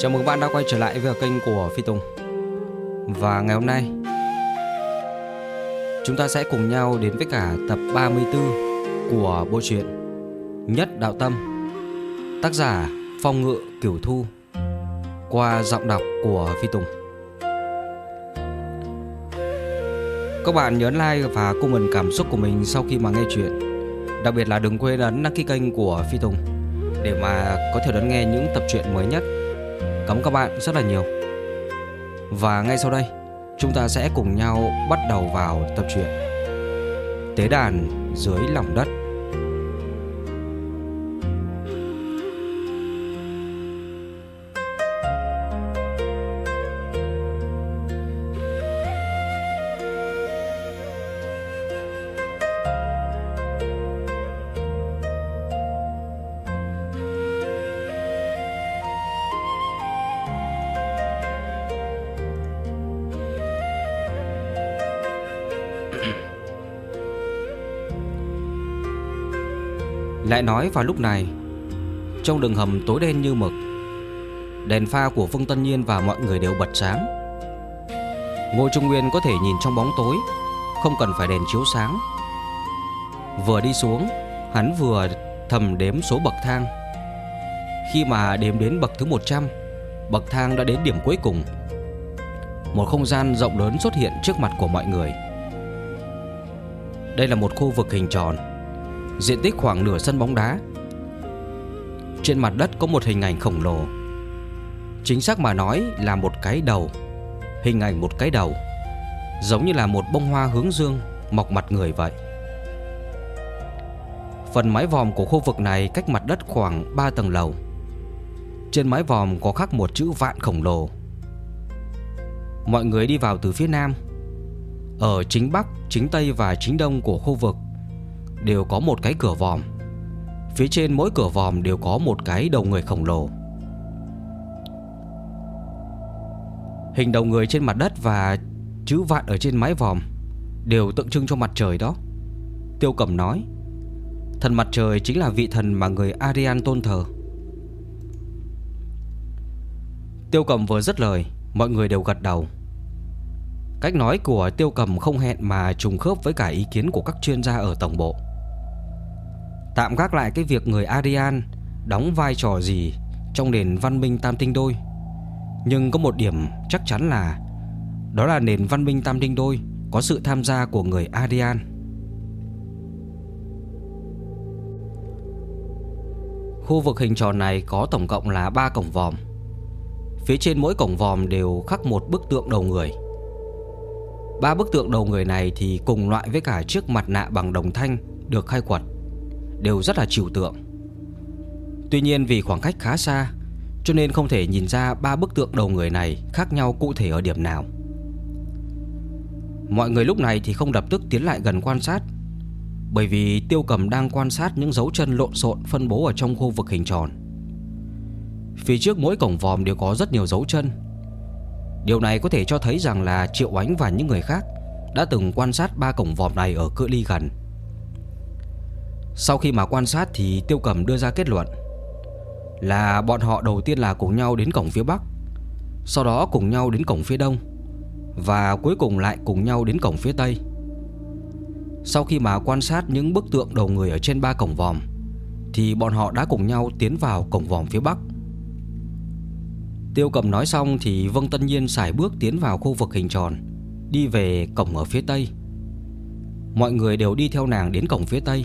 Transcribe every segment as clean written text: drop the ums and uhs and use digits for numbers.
Chào mừng bạn đã quay trở lại với kênh của Phi Tùng. Và ngày hôm nay chúng ta sẽ cùng nhau đến với cả tập 34 của bộ truyện Nhất Đạo Tâm, tác giả Phong Ngự Cửu Thu, qua giọng đọc của Phi Tùng. Các bạn nhớ like và comment cảm xúc của mình sau khi mà nghe chuyện. Đặc biệt là đừng quên ấn đăng ký kênh của Phi Tùng để mà có thể đón nghe những tập truyện mới nhất. Cảm ơn các bạn rất là nhiều. Và ngay sau đây chúng ta sẽ cùng nhau bắt đầu vào tập truyện Tế đàn dưới lòng đất. Lại nói vào lúc này, trong đường hầm tối đen như mực, đèn pha của Vương Tân Nhiên và mọi người đều bật sáng. Ngô Trung Nguyên có thể nhìn trong bóng tối, không cần phải đèn chiếu sáng. Vừa đi xuống, hắn vừa thầm đếm số bậc thang. Khi mà đếm đến bậc thứ 100, bậc thang đã đến điểm cuối cùng. Một không gian rộng lớn xuất hiện trước mặt của mọi người. Đây là một khu vực hình tròn, diện tích khoảng nửa sân bóng đá. Trên mặt đất có một hình ảnh khổng lồ. Chính xác mà nói là một cái đầu. Hình ảnh một cái đầu, giống như là một bông hoa hướng dương mọc mặt người vậy. Phần mái vòm của khu vực này cách mặt đất khoảng 3 tầng lầu. Trên mái vòm có khắc một chữ vạn khổng lồ. Mọi người đi vào từ phía nam. Ở chính bắc, chính tây và chính đông của khu vực đều có một cái cửa vòm. Phía trên mỗi cửa vòm đều có một cái đầu người khổng lồ. Hình đầu người trên mặt đất và chữ vạn ở trên mái vòm đều tượng trưng cho mặt trời đó. Tiêu Cẩm nói, thần mặt trời chính là vị thần mà người Aryan tôn thờ. Tiêu Cẩm vừa dứt lời, mọi người đều gật đầu. Cách nói của Tiêu Cẩm không hẹn mà trùng khớp với cả ý kiến của các chuyên gia ở tổng bộ. Tạm gác lại cái việc người Aryan đóng vai trò gì trong nền văn minh tam tinh đôi, nhưng có một điểm chắc chắn là đó là nền văn minh tam tinh đôi có sự tham gia của người Aryan. Khu vực hình tròn này có tổng cộng là 3 cổng vòm. Phía trên mỗi cổng vòm đều khắc một bức tượng đầu người. 3 bức tượng đầu người này thì cùng loại với cả chiếc mặt nạ bằng đồng thanh được khai quật, đều rất là trừu tượng. Tuy nhiên vì khoảng cách khá xa, cho nên không thể nhìn ra 3 bức tượng đầu người này khác nhau cụ thể ở điểm nào. Mọi người lúc này thì không lập tức tiến lại gần quan sát, bởi vì Tiêu Cẩm đang quan sát những dấu chân lộn xộn phân bố ở trong khu vực hình tròn. Phía trước mỗi cổng vòm đều có rất nhiều dấu chân. Điều này có thể cho thấy rằng là Triệu Ánh và những người khác đã từng quan sát 3 cổng vòm này ở cự ly gần. Sau khi mà quan sát thì Tiêu Cẩm đưa ra kết luận là bọn họ đầu tiên là cùng nhau đến cổng phía bắc, sau đó cùng nhau đến cổng phía đông, và cuối cùng lại cùng nhau đến cổng phía tây. Sau khi mà quan sát những bức tượng đầu người ở trên 3 cổng vòm thì bọn họ đã cùng nhau tiến vào cổng vòm phía bắc. Tiêu Cẩm nói xong thì Vương Tân Nhiên sải bước tiến vào khu vực hình tròn, đi về cổng ở phía tây. Mọi người đều đi theo nàng đến cổng phía tây.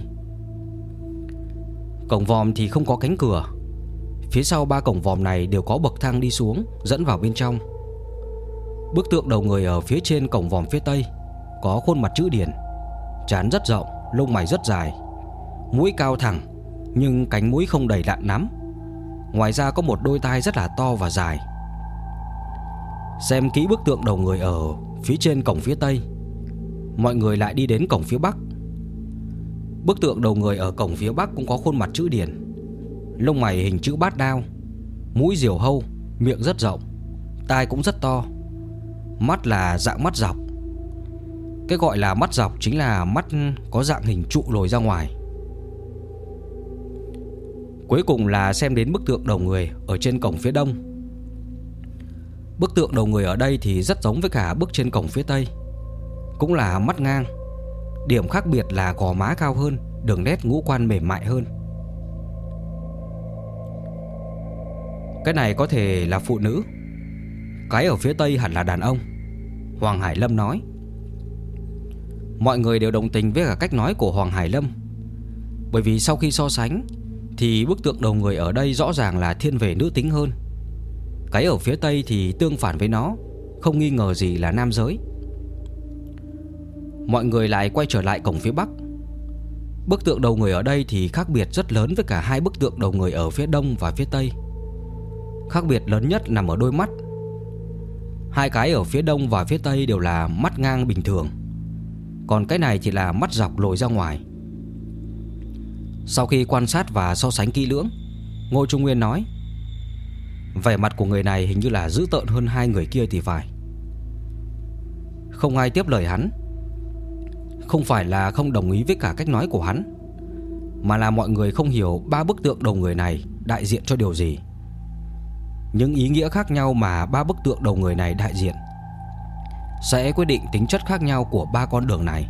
Cổng vòm thì không có cánh cửa. Phía sau 3 cổng vòm này đều có bậc thang đi xuống, dẫn vào bên trong. Bức tượng đầu người ở phía trên cổng vòm phía tây có khuôn mặt chữ điển, trán rất rộng, lông mày rất dài, mũi cao thẳng nhưng cánh mũi không đầy đặn lắm. Ngoài ra có một đôi tai rất là to và dài. Xem kỹ bức tượng đầu người ở phía trên cổng phía tây, mọi người lại đi đến cổng phía bắc. Bức tượng đầu người ở cổng phía bắc cũng có khuôn mặt chữ điển, lông mày hình chữ bát đao, mũi diều hâu, miệng rất rộng, tai cũng rất to, mắt là dạng mắt dọc. Cái gọi là mắt dọc chính là mắt có dạng hình trụ lồi ra ngoài. Cuối cùng là xem đến bức tượng đầu người ở trên cổng phía đông. Bức tượng đầu người ở đây thì rất giống với cả bức trên cổng phía tây, cũng là mắt ngang. Điểm khác biệt là gò má cao hơn, đường nét ngũ quan mềm mại hơn. Cái này có thể là phụ nữ, cái ở phía tây hẳn là đàn ông, Hoàng Hải Lâm nói. Mọi người đều đồng tình với cả cách nói của Hoàng Hải Lâm, bởi vì sau khi so sánh thì bức tượng đầu người ở đây rõ ràng là thiên về nữ tính hơn. Cái ở phía tây thì tương phản với nó, không nghi ngờ gì là nam giới. Mọi người lại quay trở lại cổng phía bắc. Bức tượng đầu người ở đây thì khác biệt rất lớn với cả hai bức tượng đầu người ở phía đông và phía tây. Khác biệt lớn nhất nằm ở đôi mắt. Hai cái ở phía đông và phía tây đều là mắt ngang bình thường, còn cái này thì là mắt dọc lồi ra ngoài. Sau khi quan sát và so sánh kỹ lưỡng, Ngô Trung Nguyên nói: vẻ mặt của người này hình như là dữ tợn hơn hai người kia thì phải. Không ai tiếp lời hắn. Không phải là không đồng ý với cả cách nói của hắn, mà là mọi người không hiểu ba bức tượng đầu người này đại diện cho điều gì. Những ý nghĩa khác nhau mà ba bức tượng đầu người này đại diện sẽ quyết định tính chất khác nhau của ba con đường này.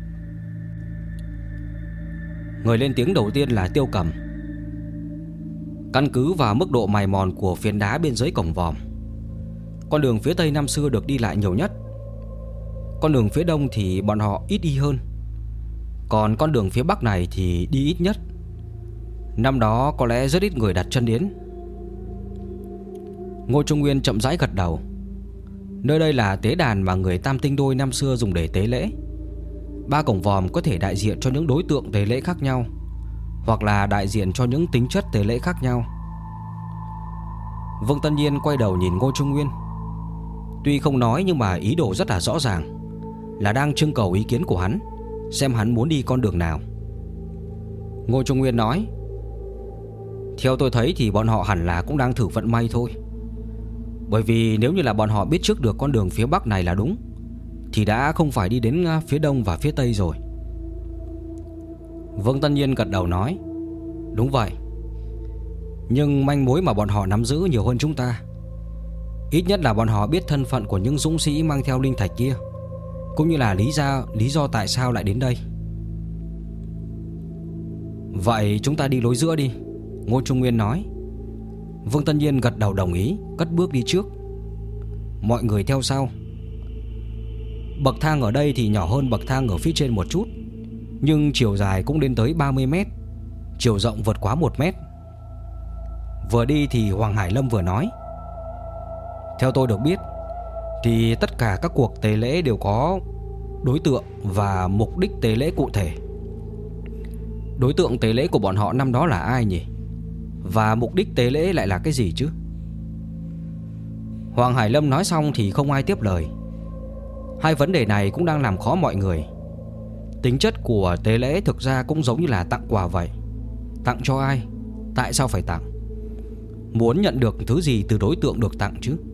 Người lên tiếng đầu tiên là Tiêu Cầm. Căn cứ vào mức độ mài mòn của phiến đá bên dưới cổng vòm, con đường phía tây năm xưa được đi lại nhiều nhất. Con đường phía đông thì bọn họ ít đi hơn, còn con đường phía bắc này thì đi ít nhất. Năm đó có lẽ rất ít người đặt chân đến. Ngô Trung Nguyên chậm rãi gật đầu. Nơi đây là tế đàn mà người Tam Tinh Đôi năm xưa dùng để tế lễ. Ba cổng vòm có thể đại diện cho những đối tượng tế lễ khác nhau, hoặc là đại diện cho những tính chất tế lễ khác nhau. Vương Tân Nhiên quay đầu nhìn Ngô Trung Nguyên. Tuy không nói nhưng mà ý đồ rất là rõ ràng, là đang trưng cầu ý kiến của hắn, xem hắn muốn đi con đường nào. Ngô Trung Nguyên nói: theo tôi thấy thì bọn họ hẳn là cũng đang thử vận may thôi. Bởi vì nếu như là bọn họ biết trước được con đường phía bắc này là đúng, thì đã không phải đi đến phía đông và phía tây rồi. Vương Tân Nhiên gật đầu nói: đúng vậy. Nhưng manh mối mà bọn họ nắm giữ nhiều hơn chúng ta. Ít nhất là bọn họ biết thân phận của những dũng sĩ mang theo linh thạch kia, cũng như là lý do tại sao lại đến đây. Vậy chúng ta đi lối giữa đi, Ngô Trung Nguyên nói. Vương Tân Nhiên gật đầu đồng ý, cất bước đi trước. Mọi người theo sau. Bậc thang ở đây thì nhỏ hơn bậc thang ở phía trên một chút, nhưng chiều dài cũng lên tới 30 mét, chiều rộng vượt quá 1 mét. Vừa đi thì Hoàng Hải Lâm vừa nói: theo tôi được biết thì tất cả các cuộc tế lễ đều có đối tượng và mục đích tế lễ cụ thể. Đối tượng tế lễ của bọn họ năm đó là ai nhỉ? Và mục đích tế lễ lại là cái gì chứ? Hoàng Hải Lâm nói xong thì không ai tiếp lời. Hai vấn đề này cũng đang làm khó mọi người. Tính chất của tế lễ thực ra cũng giống như là tặng quà vậy. Tặng cho ai? Tại sao phải tặng? Muốn nhận được thứ gì từ đối tượng được tặng chứ?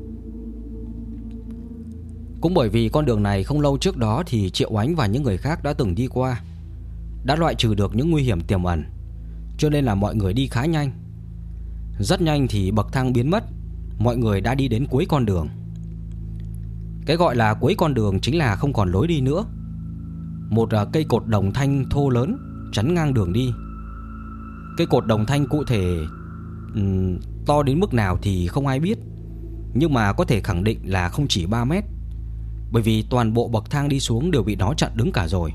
Cũng bởi vì con đường này không lâu trước đó thì Triệu Ánh và những người khác đã từng đi qua, đã loại trừ được những nguy hiểm tiềm ẩn, cho nên là mọi người đi khá nhanh. Rất nhanh thì bậc thang biến mất, mọi người đã đi đến cuối con đường. Cái gọi là cuối con đường chính là không còn lối đi nữa. Một cây cột đồng thanh thô lớn chắn ngang đường đi. Cây cột đồng thanh cụ thể to đến mức nào thì không ai biết, nhưng mà có thể khẳng định là không chỉ 3 mét, bởi vì toàn bộ bậc thang đi xuống đều bị nó chặn đứng cả rồi.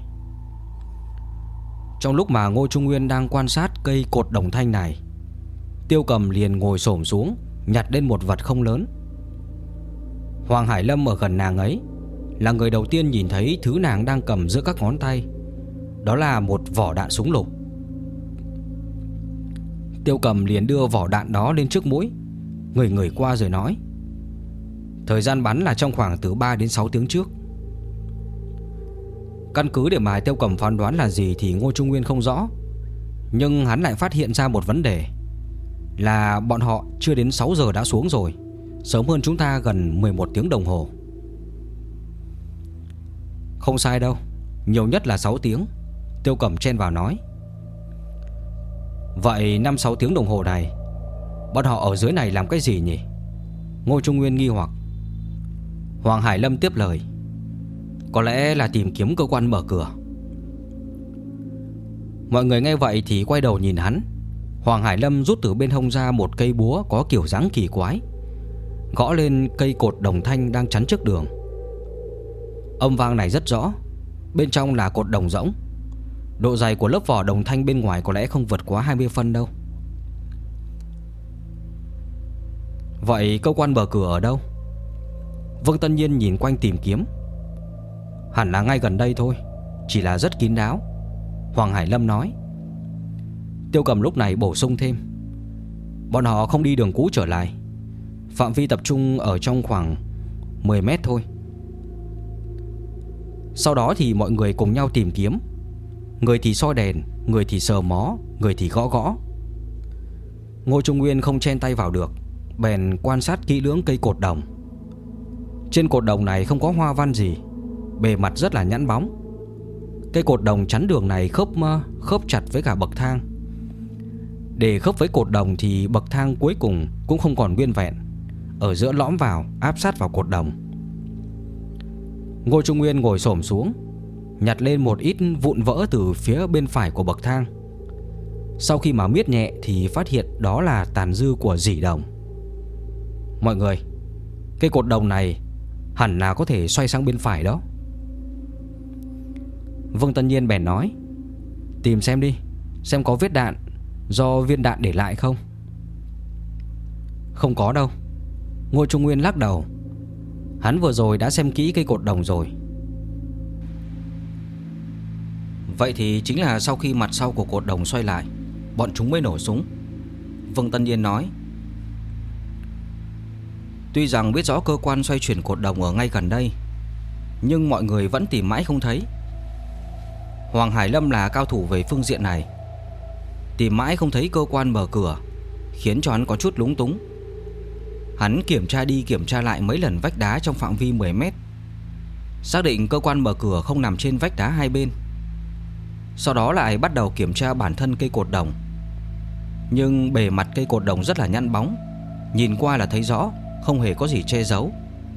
Trong lúc mà Ngô Trung Nguyên đang quan sát cây cột đồng thanh này, Tiêu Cầm liền ngồi xổm xuống nhặt lên một vật không lớn. Hoàng Hải Lâm ở gần nàng ấy là người đầu tiên nhìn thấy thứ nàng đang cầm giữa các ngón tay. Đó là một vỏ đạn súng lục. Tiêu Cầm liền đưa vỏ đạn đó lên trước mũi, ngửi qua rồi nói: thời gian bắn là trong khoảng từ 3 đến 6 tiếng trước. Căn cứ để mà Tiêu Cầm phán đoán là gì thì Ngô Trung Nguyên không rõ, nhưng hắn lại phát hiện ra một vấn đề, là bọn họ chưa đến 6 giờ đã xuống rồi, sớm hơn chúng ta gần 11 tiếng đồng hồ. Không sai đâu, nhiều nhất là 6 tiếng, Tiêu Cầm chen vào nói. Vậy 5-6 tiếng đồng hồ này bọn họ ở dưới này làm cái gì nhỉ? Ngô Trung Nguyên nghi hoặc. Hoàng Hải Lâm tiếp lời: "Có lẽ là tìm kiếm cơ quan mở cửa." Mọi người nghe vậy thì quay đầu nhìn hắn. Hoàng Hải Lâm rút từ bên hông ra một cây búa có kiểu dáng kỳ quái, gõ lên cây cột đồng thanh đang chắn trước đường. Âm vang này rất rõ. Bên trong là cột đồng rỗng. Độ dày của lớp vỏ đồng thanh bên ngoài có lẽ không vượt quá 20 phân đâu. Vậy cơ quan mở cửa ở đâu? Vương Tân Nhiên nhìn quanh tìm kiếm. Hẳn là ngay gần đây thôi, chỉ là rất kín đáo, Hoàng Hải Lâm nói. Tiêu Cầm lúc này bổ sung thêm: bọn họ không đi đường cũ trở lại, phạm vi tập trung ở trong khoảng 10 mét thôi. Sau đó thì mọi người cùng nhau tìm kiếm. Người thì soi đèn, người thì sờ mó, người thì gõ gõ. Ngô Trung Nguyên không chen tay vào được, bèn quan sát kỹ lưỡng cây cột đồng. Trên cột đồng này không có hoa văn gì, bề mặt rất là nhẵn bóng. Cây cột đồng chắn đường này khớp chặt với cả bậc thang. Để khớp với cột đồng thì bậc thang cuối cùng cũng không còn nguyên vẹn, ở giữa lõm vào, áp sát vào cột đồng. Ngô Trung Nguyên ngồi xổm xuống, nhặt lên một ít vụn vỡ từ phía bên phải của bậc thang. Sau khi mà miết nhẹ thì phát hiện đó là tàn dư của rỉ đồng. Mọi người, cây cột đồng này hẳn là có thể xoay sang bên phải đó. Vương Tân Nhiên bèn nói: tìm xem đi, xem có vết đạn do viên đạn để lại không. Không có đâu, Ngô Trung Nguyên lắc đầu. Hắn vừa rồi đã xem kỹ cây cột đồng rồi. Vậy thì chính là sau khi mặt sau của cột đồng xoay lại, bọn chúng mới nổ súng, Vương Tân Nhiên nói. Tuy rằng biết rõ cơ quan xoay chuyển cột đồng ở ngay gần đây, nhưng mọi người vẫn tìm mãi không thấy. Hoàng Hải Lâm là cao thủ về phương diện này, tìm mãi không thấy cơ quan mở cửa, khiến cho hắn có chút lúng túng. Hắn kiểm tra đi kiểm tra lại mấy lần vách đá trong phạm vi 10 mét, xác định cơ quan mở cửa không nằm trên vách đá hai bên. Sau đó lại bắt đầu kiểm tra bản thân cây cột đồng. Nhưng bề mặt cây cột đồng rất là nhẵn bóng, nhìn qua là thấy rõ, không hề có gì che giấu.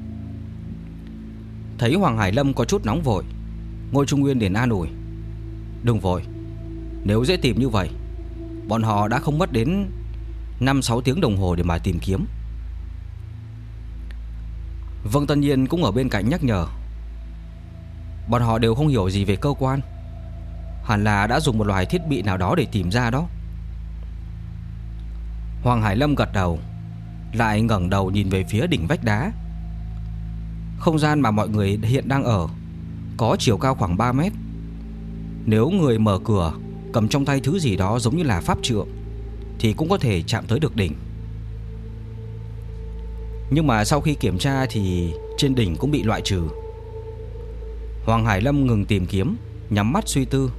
Thấy Hoàng Hải Lâm có chút nóng vội, Ngô Trung Nguyên liền an ủi: đừng vội, nếu dễ tìm như vậy, bọn họ đã không mất đến 5-6 tiếng đồng hồ để mà tìm kiếm. Vương Tân Nhiên cũng ở bên cạnh nhắc nhở: bọn họ đều không hiểu gì về cơ quan, hẳn là đã dùng một loại thiết bị nào đó để tìm ra đó. Hoàng Hải Lâm gật đầu, lại ngẩng đầu nhìn về phía đỉnh vách đá. Không gian mà mọi người hiện đang ở có chiều cao khoảng 3 mét. Nếu người mở cửa cầm trong tay thứ gì đó giống như là pháp trượng thì cũng có thể chạm tới được đỉnh. Nhưng mà sau khi kiểm tra thì trên đỉnh cũng bị loại trừ. Hoàng Hải Lâm ngừng tìm kiếm, nhắm mắt suy tư.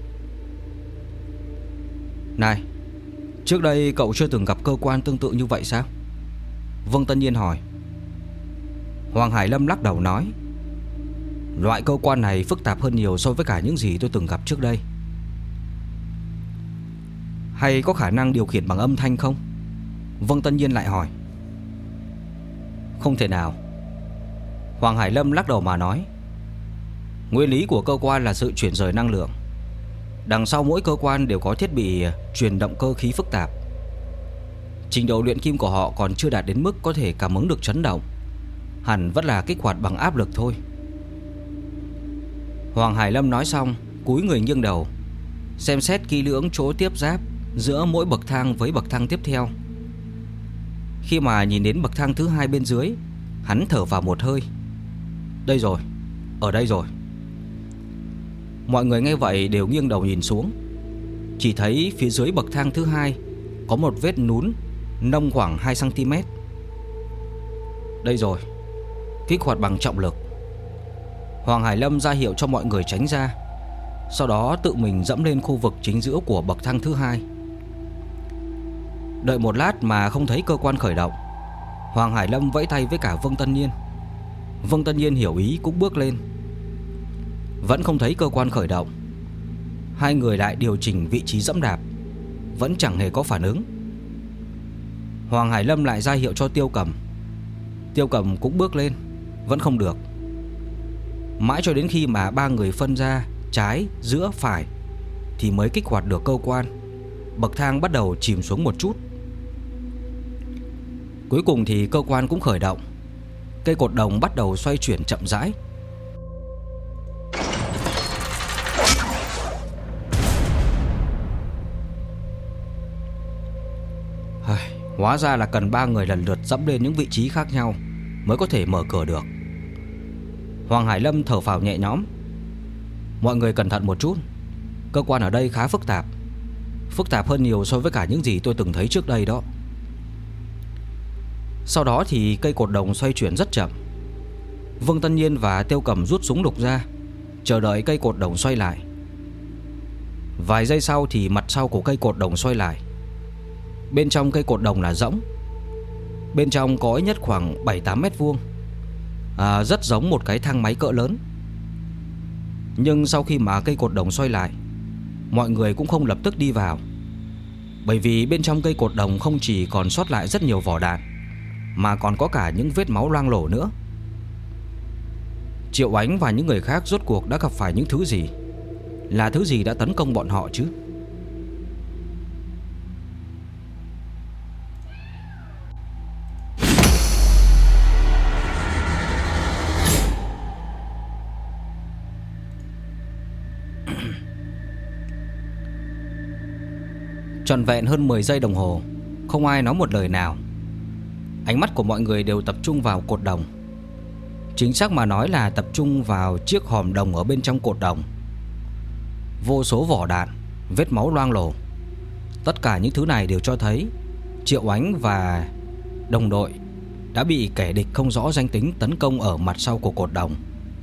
Này, trước đây cậu chưa từng gặp cơ quan tương tự như vậy sao? Vương Tân Nhiên hỏi. Hoàng Hải Lâm lắc đầu nói: loại cơ quan này phức tạp hơn nhiều so với cả những gì tôi từng gặp trước đây. Hay có khả năng điều khiển bằng âm thanh không? Vương Tân Nhiên lại hỏi. Không thể nào, Hoàng Hải Lâm lắc đầu mà nói. Nguyên lý của cơ quan là sự chuyển rời năng lượng. Đằng sau mỗi cơ quan đều có thiết bị truyền động cơ khí phức tạp. Trình độ luyện kim của họ còn chưa đạt đến mức có thể cảm ứng được chấn động, hẳn vẫn là kích hoạt bằng áp lực thôi. Hoàng Hải Lâm nói xong, cúi người nghiêng đầu, xem xét kỹ lưỡng chỗ tiếp giáp giữa mỗi bậc thang với bậc thang tiếp theo. Khi mà nhìn đến bậc thang thứ hai bên dưới, hắn thở vào một hơi. Đây rồi, ở đây rồi. Mọi người nghe vậy đều nghiêng đầu nhìn xuống. Chỉ thấy phía dưới bậc thang thứ hai có một vết nún nông khoảng 2 cm. Đây rồi, kích hoạt bằng trọng lực. Hoàng Hải Lâm ra hiệu cho mọi người tránh ra, sau đó tự mình dẫm lên khu vực chính giữa của bậc thang thứ hai. Đợi một lát mà không thấy cơ quan khởi động, Hoàng Hải Lâm vẫy tay với cả Vương Tân Nhiên. Vương Tân Nhiên hiểu ý cũng bước lên. Vẫn không thấy cơ quan khởi động. Hai người lại điều chỉnh vị trí dẫm đạp, vẫn chẳng hề có phản ứng. Hoàng Hải Lâm lại ra hiệu cho Tiêu Cầm. Tiêu Cầm cũng bước lên, vẫn không được. Mãi cho đến khi mà ba người phân ra trái, giữa, phải thì mới kích hoạt được cơ quan. Bậc thang bắt đầu chìm xuống một chút. Cuối cùng thì cơ quan cũng khởi động. Cây cột đồng bắt đầu xoay chuyển chậm rãi. Hóa ra là cần ba người lần lượt dẫm lên những vị trí khác nhau mới có thể mở cửa được. Hoàng Hải Lâm thở phào nhẹ nhõm. Mọi người cẩn thận một chút. Cơ quan ở đây khá phức tạp. Phức tạp hơn nhiều so với cả những gì tôi từng thấy trước đây đó. Sau đó thì cây cột đồng xoay chuyển rất chậm. Vương Tân Nhiên và Tiêu Cầm rút súng lục ra, chờ đợi cây cột đồng xoay lại. Vài giây sau thì mặt sau của cây cột đồng xoay lại. Bên trong cây cột đồng là rỗng. Bên trong có ít nhất khoảng 7-8 mét vuông, rất giống một cái thang máy cỡ lớn. Nhưng sau khi mà cây cột đồng xoay lại, mọi người cũng không lập tức đi vào. Bởi vì bên trong cây cột đồng không chỉ còn sót lại rất nhiều vỏ đạn, mà còn có cả những vết máu loang lổ nữa. Triệu Ánh và những người khác rốt cuộc đã gặp phải những thứ gì? Là thứ gì đã tấn công bọn họ chứ? Trọn vẹn hơn 10 giây đồng hồ, không ai nói một lời nào. Ánh mắt của mọi người đều tập trung vào cột đồng. Chính xác mà nói là tập trung vào chiếc hòm đồng ở bên trong cột đồng. Vô số vỏ đạn, vết máu loang lổ. Tất cả những thứ này đều cho thấy Triệu Ánh và đồng đội đã bị kẻ địch không rõ danh tính tấn công ở mặt sau của cột đồng.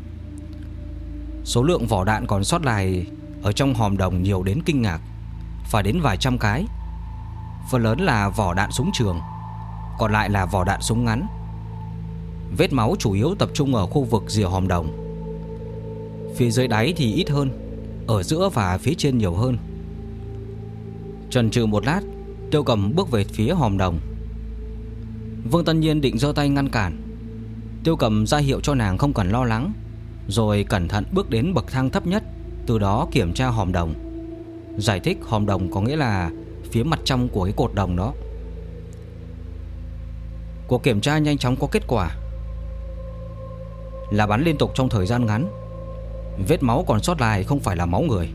Số lượng vỏ đạn còn sót lại ở trong hòm đồng nhiều đến kinh ngạc, phải đến vài trăm cái. Phần lớn là vỏ đạn súng trường, còn lại là vỏ đạn súng ngắn. Vết máu chủ yếu tập trung ở khu vực rìa hòm đồng. Phía dưới đáy thì ít hơn, ở giữa và phía trên nhiều hơn. Chần chừ một lát, Tiêu Cầm bước về phía hòm đồng. Vương Tân Nhiên định giơ tay ngăn cản. Tiêu Cầm ra hiệu cho nàng không cần lo lắng, rồi cẩn thận bước đến bậc thang thấp nhất, từ đó kiểm tra hòm đồng. Giải thích hòm đồng có nghĩa là phía mặt trong của cái cột đồng đó. Cuộc kiểm tra nhanh chóng có kết quả là bắn liên tục trong thời gian ngắn. Vết máu còn sót lại không phải là máu người.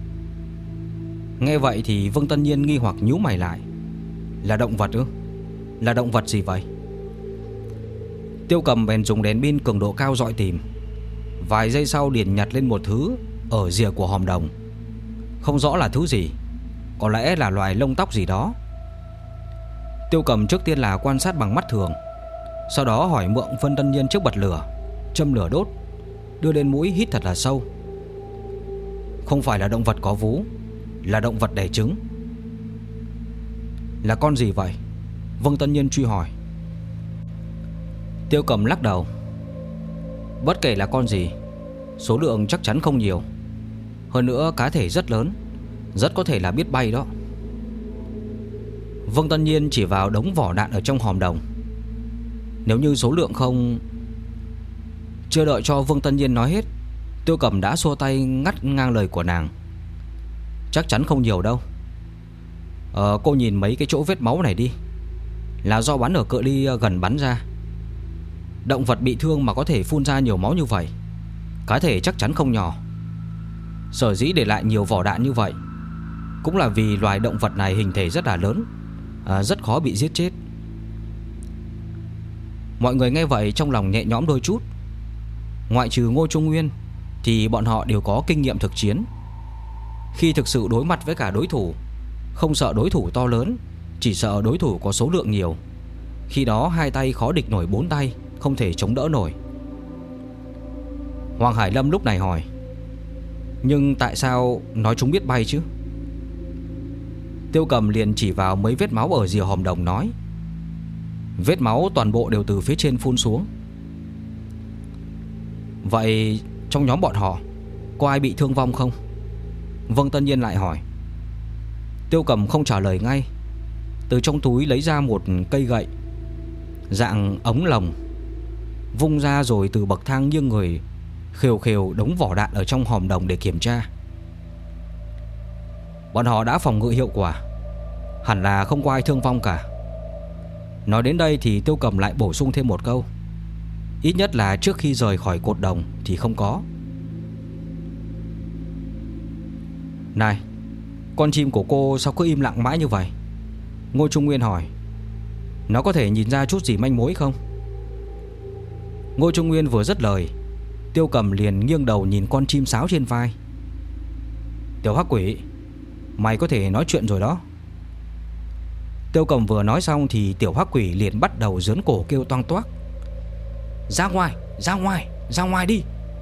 Nghe vậy thì Vương Tân Nhiên nghi hoặc nhíu mày lại. Là động vật ư? Là động vật gì vậy? Tiêu Cầm bèn dùng đèn pin cường độ cao dọi tìm. Vài giây sau liền nhặt lên một thứ ở rìa của hòm đồng. Không rõ là thứ gì, có lẽ là loài lông tóc gì đó. Tiêu Cầm trước tiên là quan sát bằng mắt thường, sau đó hỏi mượn Vương Tân Nhiên chiếc bật lửa, châm lửa đốt, đưa lên mũi hít thật là sâu. Không phải là động vật có vú, là động vật đẻ trứng. Là con gì vậy? Vương Tân Nhiên truy hỏi. Tiêu Cầm lắc đầu. Bất kể là con gì, số lượng chắc chắn không nhiều. Hơn nữa cá thể rất lớn, rất có thể là biết bay đó. Vương Tân Nhiên chỉ vào đống vỏ đạn ở trong hòm đồng. Nếu như số lượng không... Chưa đợi cho Vương Tân Nhiên nói hết, Tiêu Cầm đã xua tay ngắt ngang lời của nàng. Chắc chắn không nhiều đâu. Cô nhìn mấy cái chỗ vết máu này đi, là do bắn ở cự ly gần bắn ra. Động vật bị thương mà có thể phun ra nhiều máu như vậy, cá thể chắc chắn không nhỏ. Sở dĩ để lại nhiều vỏ đạn như vậy cũng là vì loài động vật này hình thể rất là lớn, rất khó bị giết chết. Mọi người nghe vậy trong lòng nhẹ nhõm đôi chút. Ngoại trừ Ngô Trung Nguyên thì bọn họ đều có kinh nghiệm thực chiến. Khi thực sự đối mặt với cả đối thủ, không sợ đối thủ to lớn, chỉ sợ đối thủ có số lượng nhiều. Khi đó hai tay khó địch nổi bốn tay, không thể chống đỡ nổi. Hoàng Hải Lâm lúc này hỏi: nhưng tại sao nói chúng biết bay chứ? Tiêu Cầm liền chỉ vào mấy vết máu ở rìa hòm đồng nói: vết máu toàn bộ đều từ phía trên phun xuống. Vậy trong nhóm bọn họ có ai bị thương vong không? Vương Tân Nhiên lại hỏi. Tiêu Cầm không trả lời ngay. Từ trong túi lấy ra một cây gậy dạng ống lồng, vung ra rồi từ bậc thang nghiêng người khều khều đống vỏ đạn ở trong hòm đồng để kiểm tra. Bọn họ đã phòng ngự hiệu quả, hẳn là không có ai thương vong cả. Nói đến đây thì Tiêu Cầm lại bổ sung thêm một câu: ít nhất là trước khi rời khỏi cột đồng thì không có. Này, con chim của cô sao cứ im lặng mãi như vậy? Ngô Trung Nguyên hỏi. Nó có thể nhìn ra chút gì manh mối không? Ngô Trung Nguyên vừa dứt lời, Tiêu Cầm liền nghiêng đầu nhìn con chim sáo trên vai. Tiểu Hắc Quỷ, mày có thể nói chuyện rồi đó. Tiêu Cầm vừa nói xong thì Tiểu Hắc Quỷ liền bắt đầu giớn cổ kêu toang toác. Ra ngoài, ra ngoài, ra ngoài đi.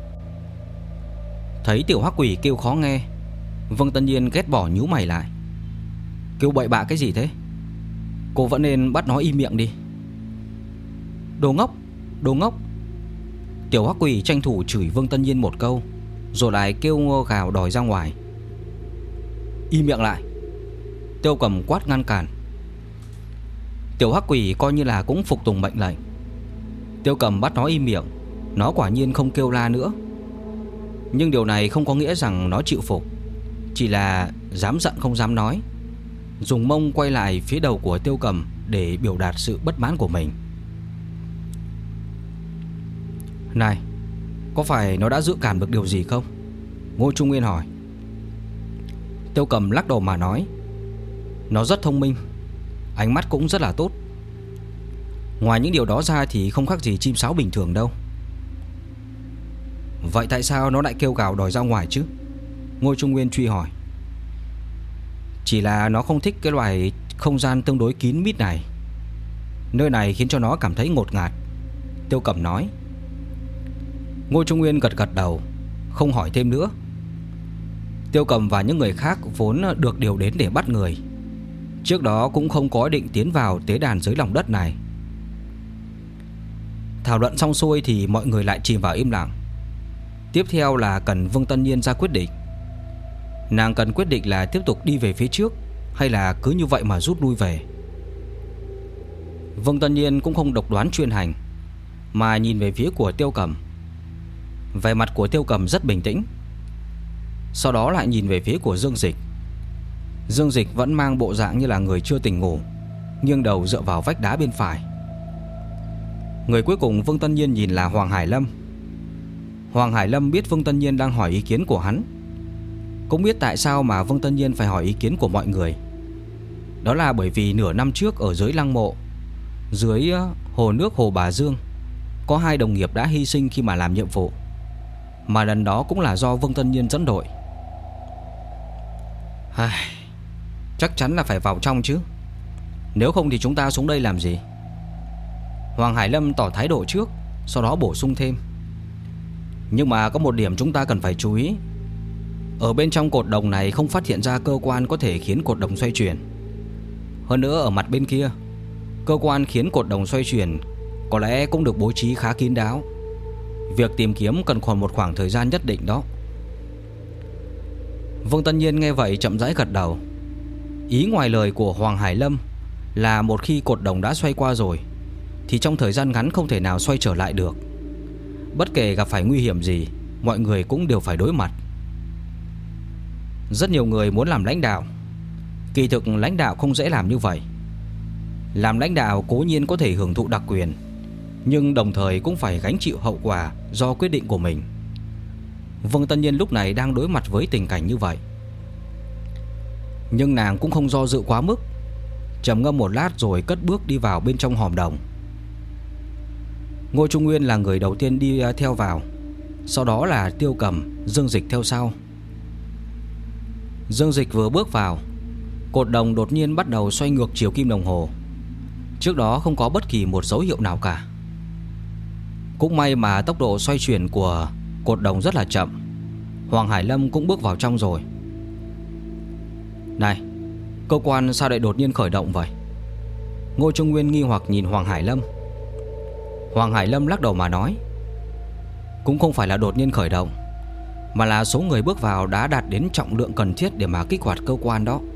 Thấy Tiểu Hắc Quỷ kêu khó nghe, Vương Tân Nhiên ghét bỏ nhíu mày lại. Kêu bậy bạ cái gì thế? Cô vẫn nên bắt nó im miệng đi. Đồ ngốc, đồ ngốc. Tiểu Hắc Quỷ tranh thủ chửi Vương Tân Nhiên một câu, rồi lại kêu gào đòi ra ngoài. Im miệng lại. Tiêu Cầm quát ngăn cản. Tiểu Hắc Quỷ coi như là cũng phục tùng mệnh lệnh. Tiêu Cầm bắt nó im miệng, nó quả nhiên không kêu la nữa. Nhưng điều này không có nghĩa rằng nó chịu phục, chỉ là dám giận không dám nói, dùng mông quay lại phía đầu của Tiêu Cầm để biểu đạt sự bất mãn của mình. Này, có phải nó đã dự cảm được điều gì không? Ngô Trung Nguyên hỏi. Tiêu Cầm lắc đầu mà nói. Nó rất thông minh, ánh mắt cũng rất là tốt. Ngoài những điều đó ra thì không khác gì chim sáo bình thường đâu. Vậy tại sao nó lại kêu gào đòi ra ngoài chứ? Ngô Trung Nguyên truy hỏi. Chỉ là nó không thích cái loại không gian tương đối kín mít này. Nơi này khiến cho nó cảm thấy ngột ngạt, Tiêu Cầm nói. Ngô Trung Nguyên gật gật đầu, không hỏi thêm nữa. Tiêu Cầm và những người khác vốn được điều đến để bắt người, trước đó cũng không có định tiến vào tế đàn dưới lòng đất này. Thảo luận xong xuôi thì mọi người lại chìm vào im lặng. Tiếp theo là cần Vương Tân Nhiên ra quyết định. Nàng cần quyết định là tiếp tục đi về phía trước hay là cứ như vậy mà rút lui về. Vương Tân Nhiên cũng không độc đoán chuyên hành, mà nhìn về phía của Tiêu Cầm. Vẻ mặt của Tiêu Cầm rất bình tĩnh. Sau đó lại nhìn về phía của Dương Dịch. Dương Dịch vẫn mang bộ dạng như là người chưa tỉnh ngủ, nghiêng đầu dựa vào vách đá bên phải. Người cuối cùng Vương Tân Nhiên nhìn là Hoàng Hải Lâm. Hoàng Hải Lâm biết Vương Tân Nhiên đang hỏi ý kiến của hắn, cũng biết tại sao mà Vương Tân Nhiên phải hỏi ý kiến của mọi người. Đó là bởi vì nửa năm trước ở dưới lăng mộ, dưới hồ nước Hồ Bà Dương, có 2 đồng nghiệp đã hy sinh khi mà làm nhiệm vụ, mà lần đó cũng là do Vương Tân Nhiên dẫn đội. Chắc chắn là phải vào trong chứ, nếu không thì chúng ta xuống đây làm gì? Hoàng Hải Lâm tỏ thái độ trước, sau đó bổ sung thêm. Nhưng mà có một điểm chúng ta cần phải chú ý. Ở bên trong cột đồng này không phát hiện ra cơ quan có thể khiến cột đồng xoay chuyển. Hơn nữa ở mặt bên kia, cơ quan khiến cột đồng xoay chuyển có lẽ cũng được bố trí khá kín đáo. Việc tìm kiếm cần còn một khoảng thời gian nhất định đó. Vương Tân Nhiên nghe vậy chậm rãi gật đầu. Ý ngoài lời của Hoàng Hải Lâm là một khi cột đồng đã xoay qua rồi thì trong thời gian ngắn không thể nào xoay trở lại được. Bất kể gặp phải nguy hiểm gì, mọi người cũng đều phải đối mặt. Rất nhiều người muốn làm lãnh đạo. Kỳ thực lãnh đạo không dễ làm như vậy. Làm lãnh đạo cố nhiên có thể hưởng thụ đặc quyền, nhưng đồng thời cũng phải gánh chịu hậu quả do quyết định của mình. Vương Tân Nhiên lúc này đang đối mặt với tình cảnh như vậy. Nhưng nàng cũng không do dự quá mức, trầm ngâm một lát rồi cất bước đi vào bên trong hòm đồng. Ngô Trung Nguyên là người đầu tiên đi theo vào, sau đó là Tiêu Cầm, Dương Dịch theo sau. Dương Dịch vừa bước vào, cột đồng đột nhiên bắt đầu xoay ngược chiều kim đồng hồ. Trước đó không có bất kỳ một dấu hiệu nào cả. Cũng may mà tốc độ xoay chuyển của cột đồng rất là chậm. Hoàng Hải Lâm cũng bước vào trong rồi. Này, cơ quan sao lại đột nhiên khởi động vậy? Ngô Trung Nguyên nghi hoặc nhìn Hoàng Hải Lâm. Hoàng Hải Lâm lắc đầu mà nói. Cũng không phải là đột nhiên khởi động, mà là số người bước vào đã đạt đến trọng lượng cần thiết để mà kích hoạt cơ quan đó.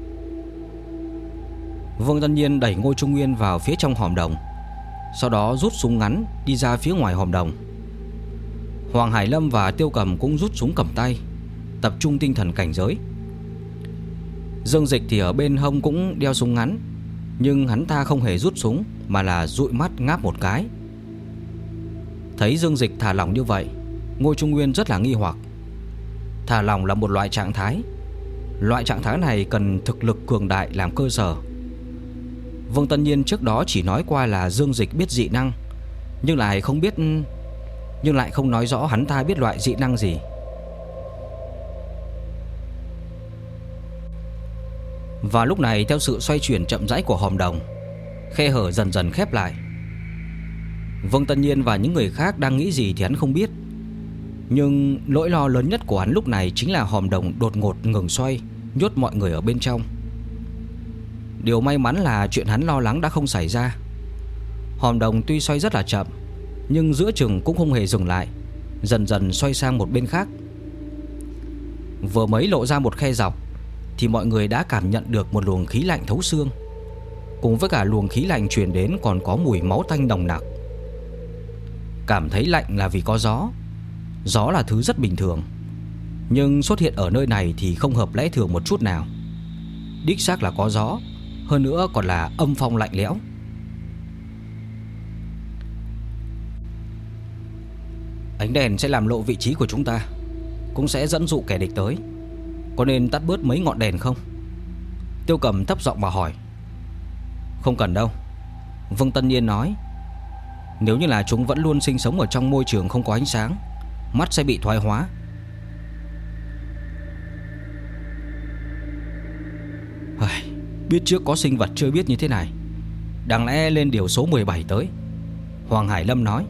Vương Tân Nhiên đẩy Ngô Trung Nguyên vào phía trong hòm đồng, sau đó rút súng ngắn đi ra phía ngoài hòm đồng. Hoàng Hải Lâm và Tiêu Cầm cũng rút súng cầm tay, tập trung tinh thần cảnh giới. Dương Dịch thì ở bên hông cũng đeo súng ngắn, nhưng hắn ta không hề rút súng mà là dụi mắt ngáp một cái. Thấy Dương Dịch thả lỏng như vậy, Ngô Trung Nguyên rất là nghi hoặc. Thả lỏng là một loại trạng thái. Loại trạng thái này cần thực lực cường đại làm cơ sở. Vương Tân Nhiên trước đó chỉ nói qua là Dương Dịch biết dị năng, nhưng lại không nói rõ hắn ta biết loại dị năng gì. Và lúc này, theo sự xoay chuyển chậm rãi của hòm đồng, khe hở dần dần khép lại. Vương Tân Nhiên và những người khác đang nghĩ gì thì hắn không biết, nhưng nỗi lo lớn nhất của hắn lúc này chính là hòm đồng đột ngột ngừng xoay, nhốt mọi người ở bên trong. Điều may mắn là chuyện hắn lo lắng đã không xảy ra. Hòm đồng tuy xoay rất là chậm, nhưng giữa chừng cũng không hề dừng lại, dần dần xoay sang một bên khác. Vừa mới lộ ra một khe dọc thì mọi người đã cảm nhận được một luồng khí lạnh thấu xương. Cùng với cả luồng khí lạnh truyền đến còn có mùi máu tanh nồng nặc. Cảm thấy lạnh là vì có gió. Gió là thứ rất bình thường, nhưng xuất hiện ở nơi này thì không hợp lẽ thường một chút nào. Đích xác là có gió, hơn nữa còn là âm phong lạnh lẽo. Ánh đèn sẽ làm lộ vị trí của chúng ta, cũng sẽ dẫn dụ kẻ địch tới. Có nên tắt bớt mấy ngọn đèn không? Tiêu Cầm thấp giọng mà hỏi. Không cần đâu, Vương Tân Nhiên nói. Nếu như là chúng vẫn luôn sinh sống ở trong môi trường không có ánh sáng, mắt sẽ bị thoái hóa. Biết trước có sinh vật chưa biết như thế này, đáng lẽ lên điều số 17 tới, Hoàng Hải Lâm nói.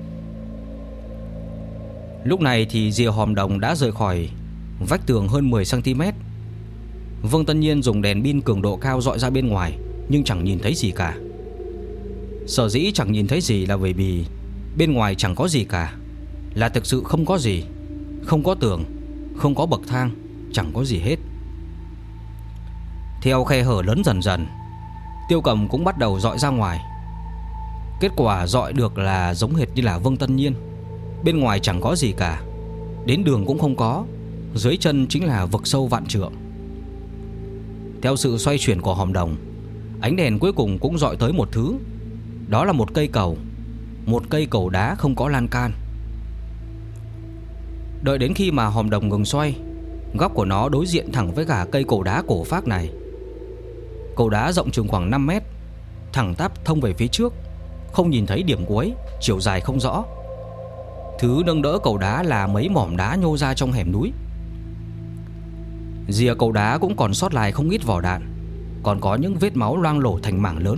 Lúc này thì rìa hòm đồng đã rời khỏi vách tường hơn 10 cm. Vương Tân Nhiên dùng đèn pin cường độ cao dọi ra bên ngoài, nhưng chẳng nhìn thấy gì cả. Sở dĩ chẳng nhìn thấy gì là bởi vì bên ngoài chẳng có gì cả, là thực sự không có gì. Không có tường, không có bậc thang, chẳng có gì hết. Theo khe hở lớn dần dần, Tiêu Cầm cũng bắt đầu dọi ra ngoài. Kết quả dọi được là giống hệt như là Vương Tân Nhiên. Bên ngoài chẳng có gì cả, đến đường cũng không có, dưới chân chính là vực sâu vạn trượng. Theo sự xoay chuyển của hòm đồng, ánh đèn cuối cùng cũng dọi tới một thứ. Đó là một cây cầu. Một cây cầu đá không có lan can. Đợi đến khi mà hòm đồng ngừng xoay, góc của nó đối diện thẳng với cả cây cầu đá cổ phác này. Cầu đá rộng chừng khoảng 5 mét, thẳng tắp thông về phía trước, không nhìn thấy điểm cuối, chiều dài không rõ. Thứ nâng đỡ cầu đá là mấy mỏm đá nhô ra trong hẻm núi. Rìa cầu đá cũng còn sót lại không ít vỏ đạn, còn có những vết máu loang lổ thành mảng lớn.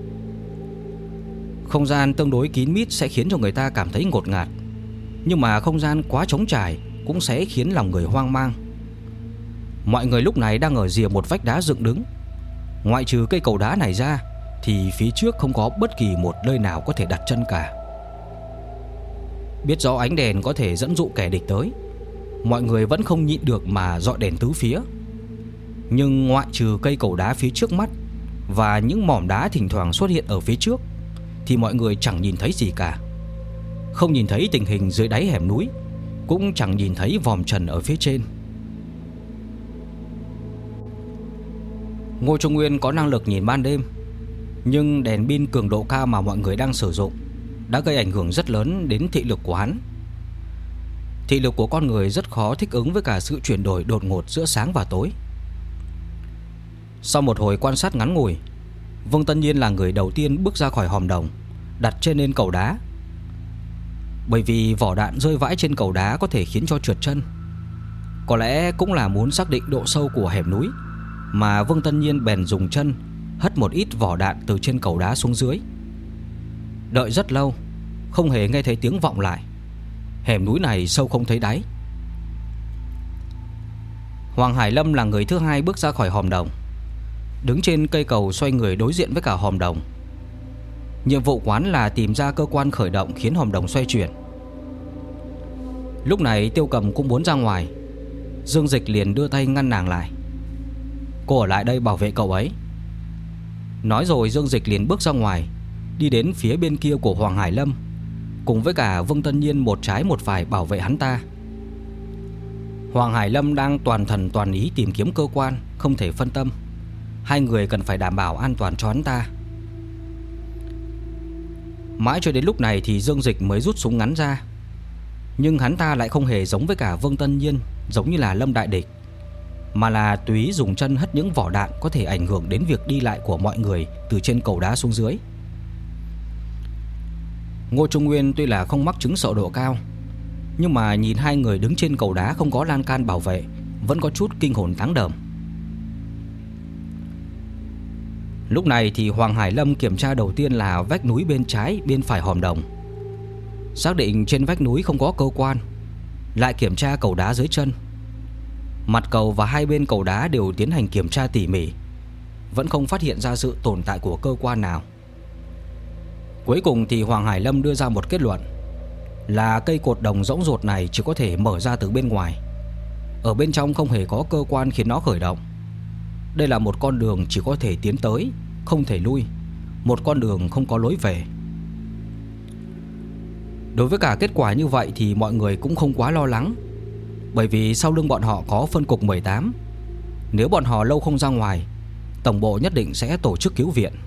Không gian tương đối kín mít sẽ khiến cho người ta cảm thấy ngột ngạt, nhưng mà không gian quá trống trải cũng sẽ khiến lòng người hoang mang. Mọi người lúc này đang ở rìa một vách đá dựng đứng. Ngoại trừ cây cầu đá này ra thì phía trước không có bất kỳ một nơi nào có thể đặt chân cả. Biết rõ ánh đèn có thể dẫn dụ kẻ địch tới, mọi người vẫn không nhịn được mà dọi đèn tứ phía. Nhưng ngoại trừ cây cầu đá phía trước mắt và những mỏm đá thỉnh thoảng xuất hiện ở phía trước thì mọi người chẳng nhìn thấy gì cả. Không nhìn thấy tình hình dưới đáy hẻm núi, cũng chẳng nhìn thấy vòm trần ở phía trên. Ngô Trung Nguyên có năng lực nhìn ban đêm, nhưng đèn pin cường độ cao mà mọi người đang sử dụng đã gây ảnh hưởng rất lớn đến thị lực của hắn. Thị lực của con người rất khó thích ứng với cả sự chuyển đổi đột ngột giữa sáng và tối. Sau một hồi quan sát ngắn ngủi, Vương Tân Nhiên là người đầu tiên bước ra khỏi hòm đồng, đặt chân lên cầu đá. Bởi vì vỏ đạn rơi vãi trên cầu đá có thể khiến cho trượt chân. Có lẽ cũng là muốn xác định độ sâu của hẻm núi, mà Vương Tân Nhiên bèn dùng chân hất một ít vỏ đạn từ trên cầu đá xuống dưới. Đợi rất lâu, không hề nghe thấy tiếng vọng lại. Hẻm núi này sâu không thấy đáy. Hoàng Hải Lâm là người thứ hai bước ra khỏi hòm đồng, đứng trên cây cầu xoay người đối diện với cả hòm đồng. Nhiệm vụ quán là tìm ra cơ quan khởi động khiến hòm đồng xoay chuyển. Lúc này Tiêu Cầm cũng muốn ra ngoài, Dương Dịch liền đưa tay ngăn nàng lại. Cô ở lại đây bảo vệ cậu ấy. Nói rồi Dương Dịch liền bước ra ngoài, đi đến phía bên kia của Hoàng Hải Lâm, cùng với cả Vương Tân Nhiên một trái một phải bảo vệ hắn ta. Hoàng Hải Lâm đang toàn thần toàn ý tìm kiếm cơ quan, không thể phân tâm. Hai người cần phải đảm bảo an toàn cho hắn ta. Mãi cho đến lúc này thì Dương Dịch mới rút súng ngắn ra. Nhưng hắn ta lại không hề giống với cả Vương Tân Nhiên, giống như là Lâm đại địch, mà là tùy ý dùng chân hất những vỏ đạn có thể ảnh hưởng đến việc đi lại của mọi người từ trên cầu đá xuống dưới. Ngô Trung Nguyên tuy là không mắc chứng sợ độ cao, nhưng mà nhìn hai người đứng trên cầu đá không có lan can bảo vệ, vẫn có chút kinh hồn táng đờm. Lúc này thì Hoàng Hải Lâm kiểm tra đầu tiên là vách núi bên trái bên phải hòm đồng. Xác định trên vách núi không có cơ quan, lại kiểm tra cầu đá dưới chân. Mặt cầu và hai bên cầu đá đều tiến hành kiểm tra tỉ mỉ, vẫn không phát hiện ra sự tồn tại của cơ quan nào. Cuối cùng thì Hoàng Hải Lâm đưa ra một kết luận là cây cột đồng rỗng ruột này chỉ có thể mở ra từ bên ngoài. Ở bên trong không hề có cơ quan khiến nó khởi động. Đây là một con đường chỉ có thể tiến tới, không thể lui, một con đường không có lối về. Đối với cả kết quả như vậy thì mọi người cũng không quá lo lắng, bởi vì sau lưng bọn họ có phân cục 18. Nếu bọn họ lâu không ra ngoài, tổng bộ nhất định sẽ tổ chức cứu viện.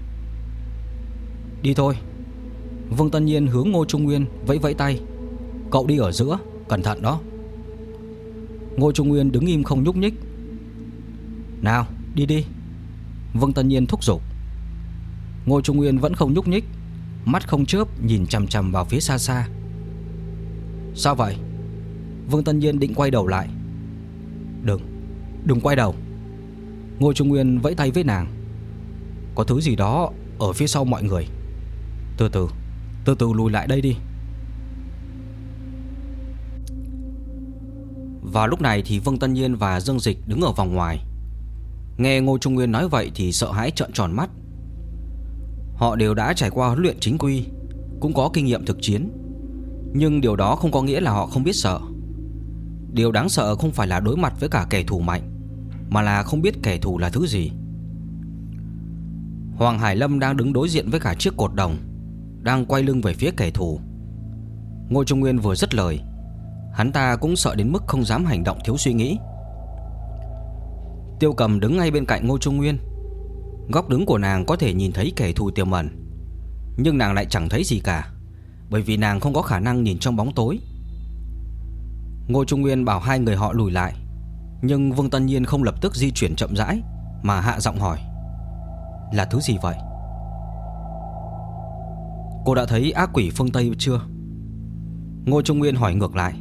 Đi thôi. Vương Tân Nhiên hướng Ngô Trung Nguyên vẫy vẫy tay. Cậu đi ở giữa, cẩn thận đó. Ngô Trung Nguyên đứng im không nhúc nhích. Nào, đi đi. Vương Tân Nhiên thúc giục. Ngô Trung Nguyên vẫn không nhúc nhích, mắt không chớp nhìn chằm chằm vào phía xa xa. Sao vậy? Vương Tân Nhiên định quay đầu lại. Đừng quay đầu. Ngô Trung Nguyên vẫy tay với nàng. Có thứ gì đó ở phía sau mọi người. Từ từ lùi lại đây đi. Vào lúc này thì Vương Tân Nhiên và Dương Dịch đứng ở vòng ngoài. Nghe Ngô Trung Nguyên nói vậy thì sợ hãi trợn tròn mắt. Họ đều đã trải qua huấn luyện chính quy, cũng có kinh nghiệm thực chiến, nhưng điều đó không có nghĩa là họ không biết sợ. Điều đáng sợ không phải là đối mặt với cả kẻ thù mạnh, mà là không biết kẻ thù là thứ gì. Hoàng Hải Lâm đang đứng đối diện với cả chiếc cột đồng, đang quay lưng về phía kẻ thù. Ngô Trung Nguyên vừa dứt lời, hắn ta cũng sợ đến mức không dám hành động thiếu suy nghĩ. Tiêu Cầm đứng ngay bên cạnh Ngô Trung Nguyên. Góc đứng của nàng có thể nhìn thấy kẻ thù tiềm ẩn, nhưng nàng lại chẳng thấy gì cả, bởi vì nàng không có khả năng nhìn trong bóng tối. Ngô Trung Nguyên bảo hai người họ lùi lại, nhưng Vương Tân Nhiên không lập tức di chuyển chậm rãi, mà hạ giọng hỏi. Là thứ gì vậy? Cô đã thấy ác quỷ phương Tây chưa? Ngô Trung Nguyên hỏi ngược lại.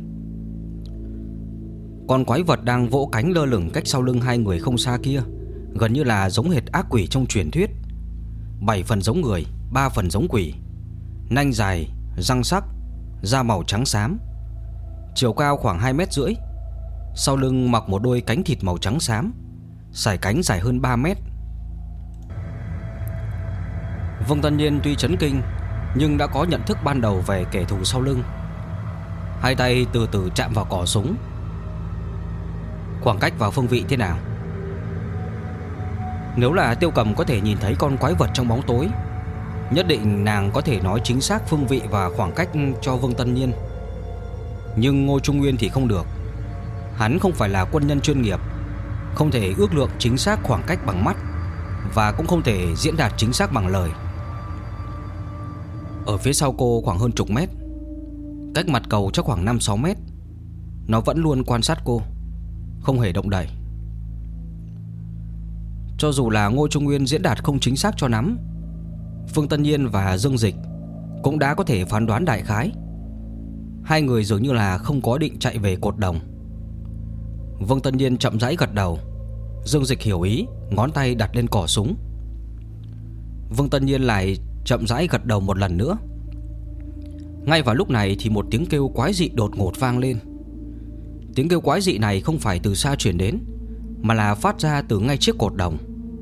Con quái vật đang vỗ cánh lơ lửng cách sau lưng hai người không xa kia gần như là giống hệt ác quỷ trong truyền thuyết. 7 phần giống người, 3 phần giống quỷ. Nanh dài, răng sắc, da màu trắng xám, chiều cao khoảng 2,5 mét. Sau lưng mặc một đôi cánh thịt màu trắng xám, sải cánh dài hơn 3 mét. Vương Tân Nhiên tuy chấn kinh, nhưng đã có nhận thức ban đầu về kẻ thù sau lưng. Hai tay từ từ chạm vào cò súng. Khoảng cách và phương vị thế nào? Nếu là Tiêu Cầm có thể nhìn thấy con quái vật trong bóng tối, nhất định nàng có thể nói chính xác phương vị và khoảng cách cho Vương Tân Nhiên. Nhưng Ngô Trung Nguyên thì không được. Hắn không phải là quân nhân chuyên nghiệp, không thể ước lượng chính xác khoảng cách bằng mắt, và cũng không thể diễn đạt chính xác bằng lời. Ở phía sau cô khoảng hơn chục mét, cách mặt cầu chắc khoảng 5-6 mét. Nó vẫn luôn quan sát cô, không hề động đậy. Cho dù là Ngô Trung Nguyên diễn đạt không chính xác cho lắm, Vương Tân Nhiên và Dương Dịch cũng đã có thể phán đoán đại khái. Hai người dường như là không có định chạy về cột đồng. Vương Tân Nhiên chậm rãi gật đầu. Dương Dịch hiểu ý, ngón tay đặt lên cò súng. Vương Tân Nhiên lại chậm rãi gật đầu một lần nữa. Ngay vào lúc này thì một tiếng kêu quái dị đột ngột vang lên. Tiếng kêu quái dị này không phải từ xa truyền đến, mà là phát ra từ ngay chiếc cột đồng.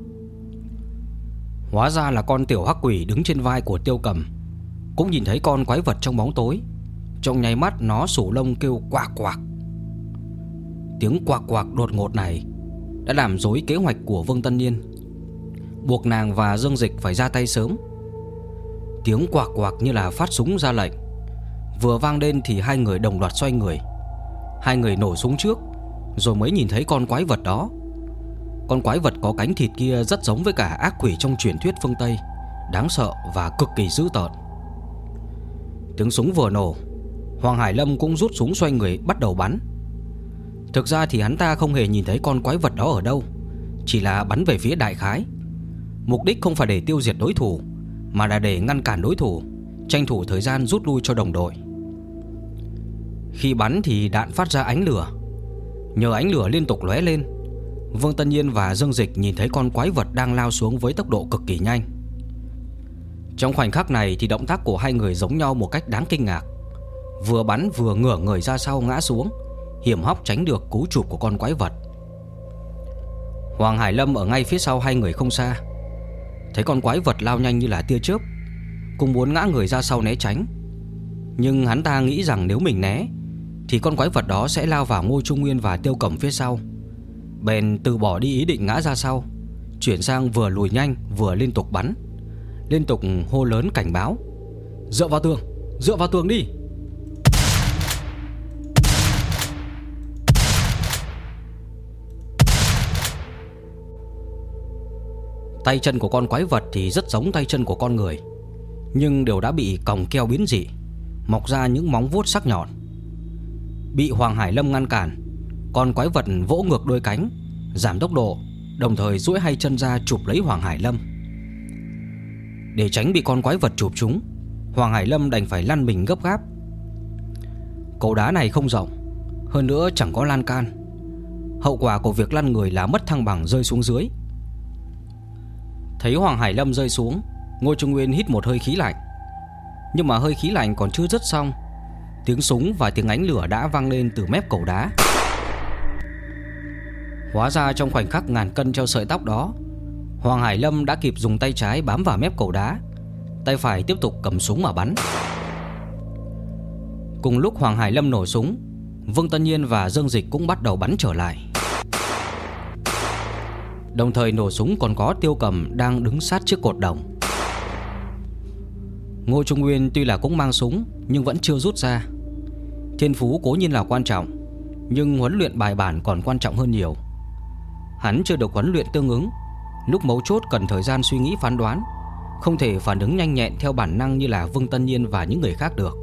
Hóa ra là con tiểu hắc quỷ đứng trên vai của Tiêu Cầm cũng nhìn thấy con quái vật trong bóng tối. Trong nháy mắt nó sủ lông kêu quạc quạc. Tiếng quạc quạc đột ngột này đã làm rối kế hoạch của Vương Tân Nhiên, buộc nàng và Dương Dịch phải ra tay sớm. Tiếng quạc quạc như là phát súng ra lệnh, Vừa vang lên thì hai người đồng loạt xoay người. Hai người nổ súng trước, rồi mới nhìn thấy con quái vật đó. Con quái vật có cánh thịt kia rất giống với cả ác quỷ trong truyền thuyết phương Tây, đáng sợ và cực kỳ dữ tợn. Tiếng súng vừa nổ, Hoàng Hải Lâm cũng rút súng xoay người bắt đầu bắn. Thực ra thì hắn ta không hề nhìn thấy con quái vật đó ở đâu, chỉ là bắn về phía đại khái. Mục đích không phải để tiêu diệt đối thủ, mà là để ngăn cản đối thủ, tranh thủ thời gian rút lui cho đồng đội. Khi bắn thì đạn phát ra ánh lửa. Nhờ ánh lửa liên tục lóe lên, Vương Tân Nhiên và Dương Dịch nhìn thấy con quái vật đang lao xuống với tốc độ cực kỳ nhanh. Trong khoảnh khắc này thì động tác của hai người giống nhau một cách đáng kinh ngạc. Vừa bắn vừa ngửa người ra sau ngã xuống, hiểm hóc tránh được cú chụp của con quái vật. Hoàng Hải Lâm ở ngay phía sau hai người không xa, thấy con quái vật lao nhanh như là tia chớp, cũng muốn ngã người ra sau né tránh. Nhưng hắn ta nghĩ rằng nếu mình né thì con quái vật đó sẽ lao vào Ngô Trung Nguyên và Tiêu Cẩm phía sau, bèn từ bỏ đi ý định ngã ra sau, chuyển sang vừa lùi nhanh vừa liên tục bắn, liên tục hô lớn cảnh báo: dựa vào tường đi. Tay chân của con quái vật thì rất giống tay chân của con người, nhưng đều đã bị còng keo biến dị, mọc ra những móng vuốt sắc nhọn. Bị Hoàng Hải Lâm ngăn cản, con quái vật vỗ ngược đôi cánh, giảm tốc độ, đồng thời duỗi hai chân ra chụp lấy Hoàng Hải Lâm. Để tránh bị con quái vật chụp trúng, Hoàng Hải Lâm đành phải lăn mình gấp gáp. Cầu đá này không rộng, hơn nữa chẳng có lan can. Hậu quả của việc lăn người là mất thăng bằng rơi xuống dưới. Thấy Hoàng Hải Lâm rơi xuống, Ngô Trung Nguyên hít một hơi khí lạnh. Nhưng mà hơi khí lạnh còn chưa dứt xong, tiếng súng và tiếng ánh lửa đã vang lên từ mép cầu đá. Hóa ra trong khoảnh khắc ngàn cân treo sợi tóc đó, Hoàng Hải Lâm đã kịp dùng tay trái bám vào mép cầu đá, tay phải tiếp tục cầm súng mà bắn. Cùng lúc Hoàng Hải Lâm nổ súng, Vương Tân Nhiên và Dương Dịch cũng bắt đầu bắn trở lại. Đồng thời nổ súng còn có Tiêu Cẩm đang đứng sát trước cột đồng. Ngô Trung Nguyên tuy là cũng mang súng nhưng vẫn chưa rút ra. Thiên phú cố nhiên là quan trọng, nhưng huấn luyện bài bản còn quan trọng hơn nhiều. Hắn chưa được huấn luyện tương ứng, lúc mấu chốt cần thời gian suy nghĩ phán đoán, không thể phản ứng nhanh nhẹn theo bản năng như là Vương Tân Nhiên và những người khác được.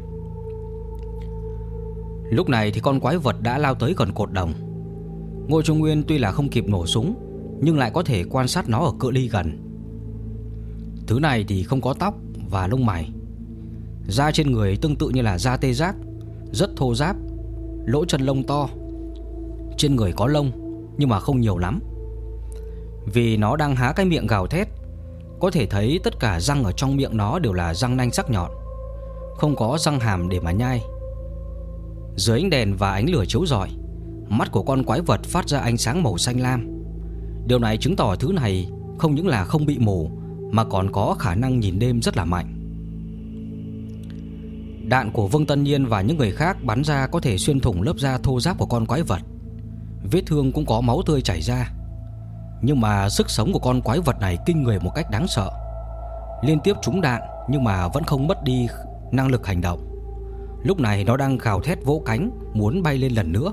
Lúc này thì con quái vật đã lao tới gần cột đồng. Ngô Trung Nguyên tuy là không kịp nổ súng, nhưng lại có thể quan sát nó ở cự ly gần. Thứ này thì không có tóc và lông mày. Da trên người tương tự như là da tê giác, rất thô ráp, lỗ chân lông to. Trên người có lông nhưng mà không nhiều lắm. Vì nó đang há cái miệng gào thét, có thể thấy tất cả răng ở trong miệng nó đều là răng nanh sắc nhọn, không có răng hàm để mà nhai. Dưới ánh đèn và ánh lửa chiếu rọi, mắt của con quái vật phát ra ánh sáng màu xanh lam. Điều này chứng tỏ thứ này không những là không bị mù, mà còn có khả năng nhìn đêm rất là mạnh. Đạn của Vương Tân Nhiên và những người khác bắn ra có thể xuyên thủng lớp da thô ráp của con quái vật. Vết thương cũng có máu tươi chảy ra. Nhưng mà sức sống của con quái vật này kinh người một cách đáng sợ. Liên tiếp trúng đạn nhưng mà vẫn không mất đi năng lực hành động. Lúc này nó đang gào thét vỗ cánh, muốn bay lên lần nữa.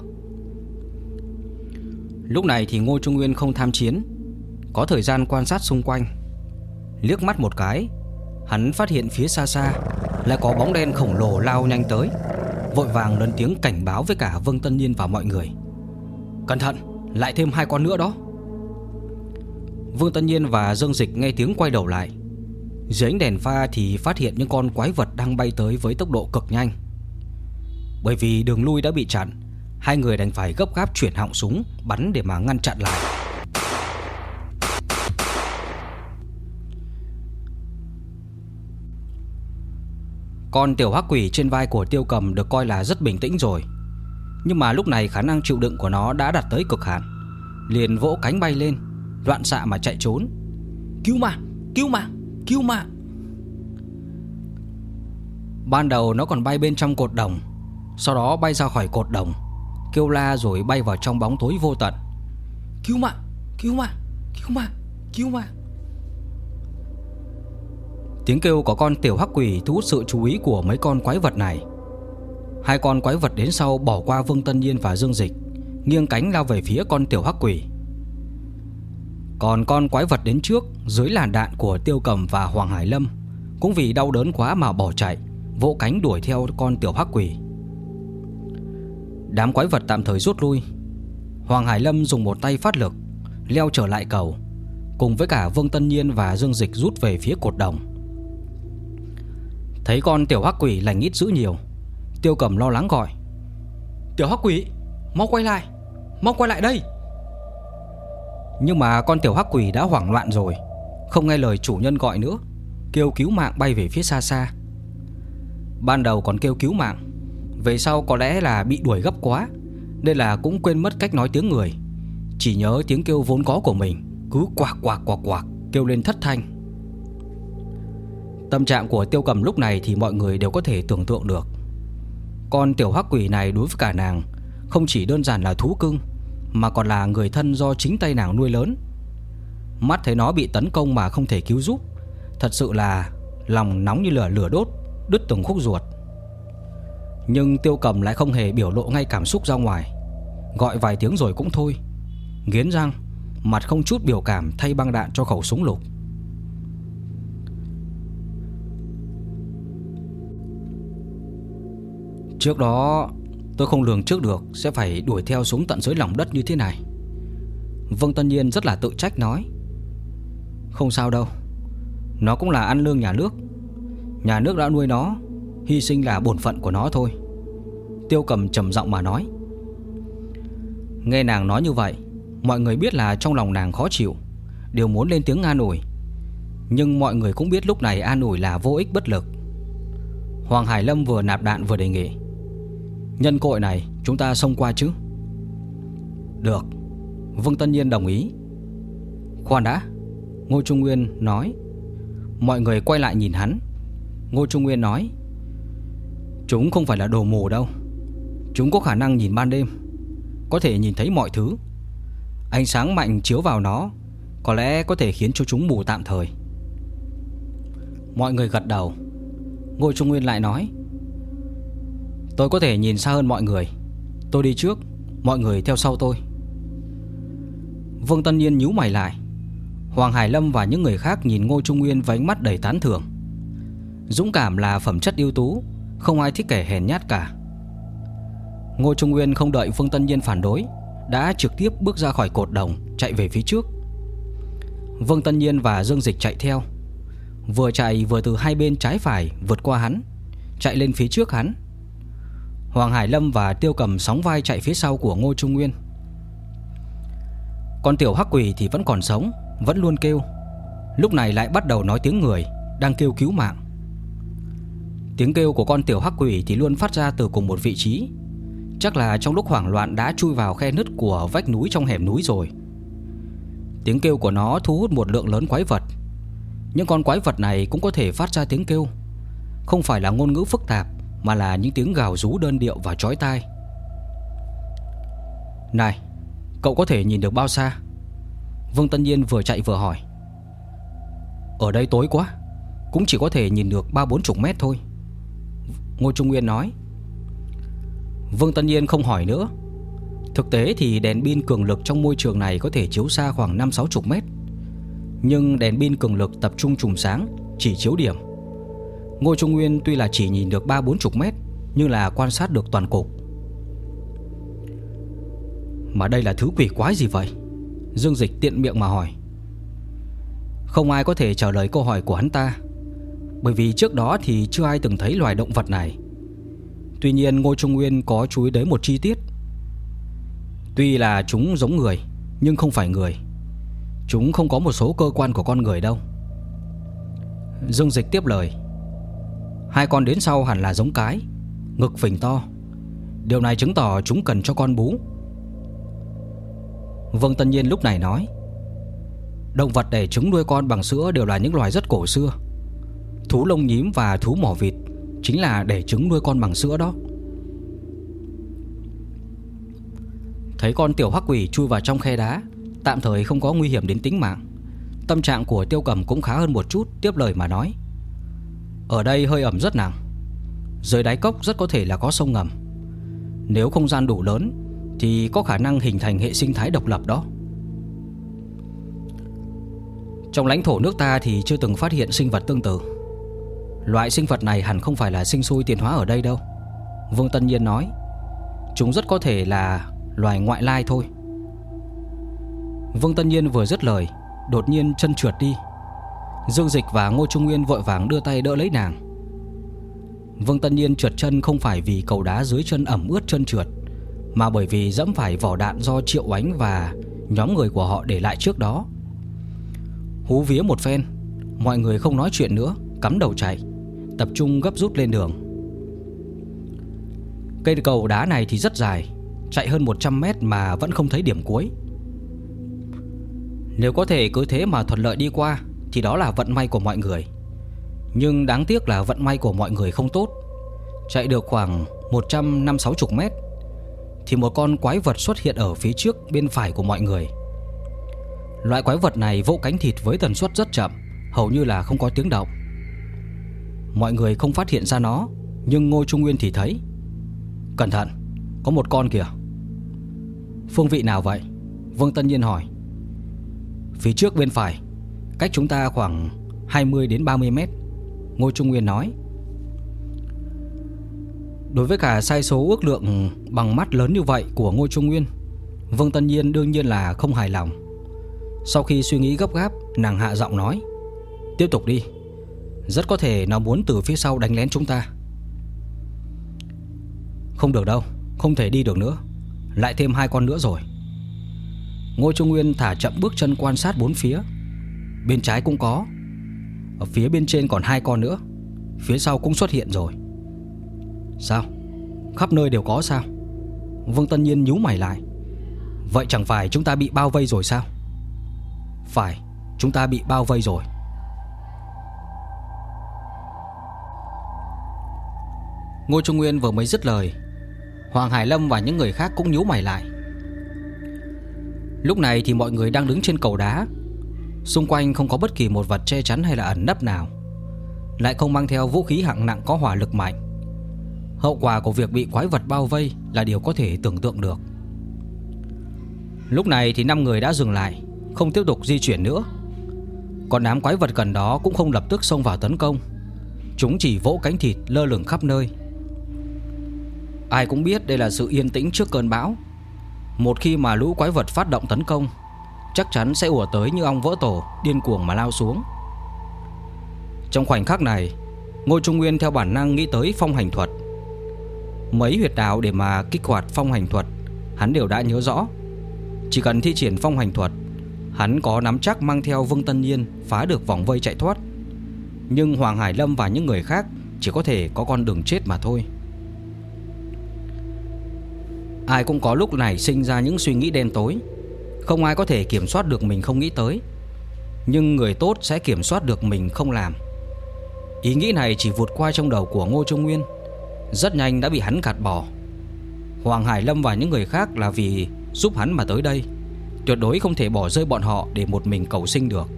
Lúc này thì Ngô Trung Nguyên không tham chiến, có thời gian quan sát xung quanh. Liếc mắt một cái, hắn phát hiện phía xa xa lại có bóng đen khổng lồ lao nhanh tới, vội vàng lớn tiếng cảnh báo với cả Vương Tân Nhiên và mọi người: cẩn thận, lại thêm 2 con nữa đó. Vương Tân Nhiên và Dương Dịch nghe tiếng quay đầu lại. Dưới ánh đèn pha thì phát hiện những con quái vật đang bay tới với tốc độ cực nhanh. Bởi vì đường lui đã bị chặn, hai người đành phải gấp gáp chuyển họng súng bắn để mà ngăn chặn lại. Con tiểu hắc quỷ trên vai của Tiêu Cầm được coi là rất bình tĩnh rồi, nhưng mà lúc này khả năng chịu đựng của nó đã đạt tới cực hạn, liền vỗ cánh bay lên, loạn xạ mà chạy trốn. Cứu mạng, cứu mạng, cứu mạng. Ban đầu nó còn bay bên trong cột đồng, sau đó bay ra khỏi cột đồng, kêu la rồi bay vào trong bóng tối vô tận. Cứu mạng, cứu mạng, cứu mạng, cứu mạng. Tiếng kêu của con tiểu hắc quỷ thu hút sự chú ý của mấy con quái vật này. Hai con quái vật đến sau bỏ qua Vương Tân Nhiên và Dương Dịch, nghiêng cánh lao về phía con tiểu hắc quỷ. Còn con quái vật đến trước dưới làn đạn của Tiêu Cầm và Hoàng Hải Lâm cũng vì đau đớn quá mà bỏ chạy, vỗ cánh đuổi theo con tiểu hắc quỷ. Đám quái vật tạm thời rút lui. Hoàng Hải Lâm dùng một tay phát lực leo trở lại cầu, cùng với cả Vương Tân Nhiên và Dương Dịch rút về phía cột đồng. Thấy con tiểu hắc quỷ lành ít dữ nhiều, Tiêu Cầm lo lắng gọi: "Tiểu hắc quỷ, mau quay lại đây!" Nhưng mà con tiểu hắc quỷ đã hoảng loạn rồi, không nghe lời chủ nhân gọi nữa, kêu cứu mạng bay về phía xa xa. Ban đầu còn kêu cứu mạng, về sau có lẽ là bị đuổi gấp quá nên là cũng quên mất cách nói tiếng người, chỉ nhớ tiếng kêu vốn có của mình, cứ quạc quạc quạc quạc kêu lên thất thanh. Tâm trạng của Tiêu Cầm lúc này thì mọi người đều có thể tưởng tượng được. Con tiểu hắc quỷ này đối với cả nàng không chỉ đơn giản là thú cưng, mà còn là người thân do chính tay nàng nuôi lớn. Mắt thấy nó bị tấn công mà không thể cứu giúp, thật sự là lòng nóng như lửa đốt, đứt từng khúc ruột. Nhưng Tiêu Cầm lại không hề biểu lộ ngay cảm xúc ra ngoài, gọi vài tiếng rồi cũng thôi, nghiến răng, mặt không chút biểu cảm thay băng đạn cho khẩu súng lục. Trước đó tôi không lường trước được sẽ phải đuổi theo xuống tận dưới lòng đất như thế này. Vương Tân Nhiên rất là tự trách nói: "Không sao đâu, nó cũng là ăn lương nhà nước. Nhà nước đã nuôi nó, hy sinh là bổn phận của nó thôi." Tiêu Cầm trầm giọng mà nói. Nghe nàng nói như vậy, mọi người biết là trong lòng nàng khó chịu, đều muốn lên tiếng an ủi. Nhưng mọi người cũng biết lúc này an ủi là vô ích bất lực. Hoàng Hải Lâm vừa nạp đạn vừa đề nghị: "Nhân cội này chúng ta xông qua chứ?" "Được." Vương Tân Nhiên đồng ý. "Khoan đã," Ngô Trung Nguyên nói. Mọi người quay lại nhìn hắn. Ngô Trung Nguyên nói: "Chúng không phải là đồ mù đâu. Chúng có khả năng nhìn ban đêm, có thể nhìn thấy mọi thứ. Ánh sáng mạnh chiếu vào nó có lẽ có thể khiến cho chúng mù tạm thời." Mọi người gật đầu. Ngô Trung Nguyên lại nói: "Tôi có thể nhìn xa hơn mọi người. Tôi đi trước, mọi người theo sau tôi." Vương Tân Nhiên nhíu mày lại. Hoàng Hải Lâm và những người khác nhìn Ngô Trung Nguyên với ánh mắt đầy tán thưởng. Dũng cảm là phẩm chất ưu tú, không ai thích kẻ hèn nhát cả. Ngô Trung Nguyên không đợi Vương Tân Nhiên phản đối, đã trực tiếp bước ra khỏi cột đồng, chạy về phía trước. Vương Tân Nhiên và Dương Dịch chạy theo, vừa chạy vừa từ hai bên trái phải vượt qua hắn, chạy lên phía trước hắn. Hoàng Hải Lâm và Tiêu Cầm sóng vai chạy phía sau của Ngô Trung Nguyên. Con tiểu hắc quỷ thì vẫn còn sống, vẫn luôn kêu. Lúc này lại bắt đầu nói tiếng người, đang kêu cứu mạng. Tiếng kêu của con tiểu hắc quỷ thì luôn phát ra từ cùng một vị trí. Chắc là trong lúc hoảng loạn đã chui vào khe nứt của vách núi trong hẻm núi rồi. Tiếng kêu của nó thu hút một lượng lớn quái vật. Những con quái vật này cũng có thể phát ra tiếng kêu, không phải là ngôn ngữ phức tạp, mà là những tiếng gào rú đơn điệu và chói tai. "Này, cậu có thể nhìn được bao xa?" Vương Tân Nhiên vừa chạy vừa hỏi. "Ở đây tối quá, cũng chỉ có thể nhìn được 30-40 mét thôi," Ngô Trung Nguyên nói. Vương Tân Nhiên không hỏi nữa. Thực tế thì đèn pin cường lực trong môi trường này có thể chiếu xa khoảng 50-60 mét. Nhưng đèn pin cường lực tập trung chùm sáng, chỉ chiếu điểm. Ngô Trung Nguyên tuy là chỉ nhìn được 30-40 mét, nhưng là quan sát được toàn cục. "Mà đây là thứ quỷ quái gì vậy?" Dương Dịch tiện miệng mà hỏi. Không ai có thể trả lời câu hỏi của hắn ta, bởi vì trước đó thì chưa ai từng thấy loài động vật này. Tuy nhiên Ngô Trung Nguyên có chú ý đến một chi tiết. Tuy là chúng giống người, nhưng không phải người. Chúng không có một số cơ quan của con người đâu. Dương Dịch tiếp lời: "Hai con đến sau hẳn là giống cái, ngực phình to. Điều này chứng tỏ chúng cần cho con bú." Vương Tân Nhiên lúc này nói: "Động vật đẻ trứng nuôi con bằng sữa đều là những loài rất cổ xưa. Thú lông nhím và thú mỏ vịt chính là đẻ trứng nuôi con bằng sữa đó." Thấy con tiểu hắc quỷ chui vào trong khe đá, tạm thời không có nguy hiểm đến tính mạng, tâm trạng của Tiêu Cầm cũng khá hơn một chút, tiếp lời mà nói: "Ở đây hơi ẩm rất nặng. Dưới đáy cốc rất có thể là có sông ngầm. Nếu không gian đủ lớn thì có khả năng hình thành hệ sinh thái độc lập đó. Trong lãnh thổ nước ta thì chưa từng phát hiện sinh vật tương tự. Loại sinh vật này hẳn không phải là sinh sôi tiến hóa ở đây đâu, Vương Tân Nhiên nói. Chúng rất có thể là loài ngoại lai thôi. Vương Tân Nhiên vừa dứt lời, đột nhiên chân trượt đi. Dương Dịch và Ngô Trung Nguyên vội vàng đưa tay đỡ lấy nàng. Vương Tân Nhiên trượt chân không phải vì cầu đá dưới chân ẩm ướt trơn trượt, mà bởi vì dẫm phải vỏ đạn do Triệu Oánh và nhóm người của họ để lại trước đó. Hú vía một phen, mọi người không nói chuyện nữa, cắm đầu chạy, tập trung gấp rút lên đường. Cây cầu đá này thì rất dài, chạy hơn 100 mét mà vẫn không thấy điểm cuối. Nếu có thể cứ thế mà thuận lợi đi qua thì đó là vận may của mọi người. Nhưng đáng tiếc là vận may của mọi người không tốt. Chạy được khoảng 150-160 mét thì một con quái vật xuất hiện ở phía trước bên phải của mọi người. Loại quái vật này vỗ cánh thịt với tần suất rất chậm, hầu như là không có tiếng động. Mọi người không phát hiện ra nó, nhưng Ngô Trung Nguyên thì thấy. Cẩn thận, có một con kìa. Phương vị nào vậy? Vương Tân Nhiên hỏi. Phía trước bên phải, cách chúng ta khoảng 20-30 mét, Ngô Trung Nguyên nói. Đối với cả sai số ước lượng bằng mắt lớn như vậy của Ngô Trung Nguyên, Vương Tân Nhiên đương nhiên là không hài lòng. Sau khi suy nghĩ gấp gáp, nàng hạ giọng nói. Tiếp tục đi, rất có thể nó muốn từ phía sau đánh lén chúng ta. Không được đâu, không thể đi được nữa, lại thêm 2 con nữa rồi. Ngô Trung Nguyên thả chậm bước chân quan sát bốn phía. Bên trái cũng có, ở phía bên trên còn 2 con nữa, phía sau cũng xuất hiện rồi. Sao? Khắp nơi đều có sao? Vương Tân Nhiên nhíu mày lại. Vậy chẳng phải chúng ta bị bao vây rồi sao? Phải, chúng ta bị bao vây rồi. Ngô Trung Nguyên vừa mới dứt lời, Hoàng Hải Lâm và những người khác cũng nhíu mày lại. Lúc này thì mọi người đang đứng trên cầu đá, xung quanh không có bất kỳ một vật che chắn hay là ẩn nấp nào, lại không mang theo vũ khí hạng nặng có hỏa lực mạnh. Hậu quả của việc bị quái vật bao vây là điều có thể tưởng tượng được. Lúc này thì 5 người đã dừng lại, không tiếp tục di chuyển nữa. Còn đám quái vật gần đó cũng không lập tức xông vào tấn công. Chúng chỉ vỗ cánh thịt lơ lửng khắp nơi. Ai cũng biết đây là sự yên tĩnh trước cơn bão. Một khi mà lũ quái vật phát động tấn công, chắc chắn sẽ ùa tới như ong vỡ tổ, điên cuồng mà lao xuống. Trong khoảnh khắc này, Ngô Trung Nguyên theo bản năng nghĩ tới phong hành thuật. Mấy huyệt đạo để mà kích hoạt phong hành thuật hắn đều đã nhớ rõ. Chỉ cần thi triển phong hành thuật, hắn có nắm chắc mang theo Vương Tân Nhiên phá được vòng vây chạy thoát. Nhưng Hoàng Hải Lâm và những người khác chỉ có thể có con đường chết mà thôi. Ai cũng có lúc này sinh ra những suy nghĩ đen tối. Không ai có thể kiểm soát được mình không nghĩ tới, nhưng người tốt sẽ kiểm soát được mình không làm. Ý nghĩ này chỉ vụt qua trong đầu của Ngô Trung Nguyên, rất nhanh đã bị hắn gạt bỏ. Hoàng Hải Lâm và những người khác là vì giúp hắn mà tới đây, tuyệt đối không thể bỏ rơi bọn họ để một mình cầu sinh được.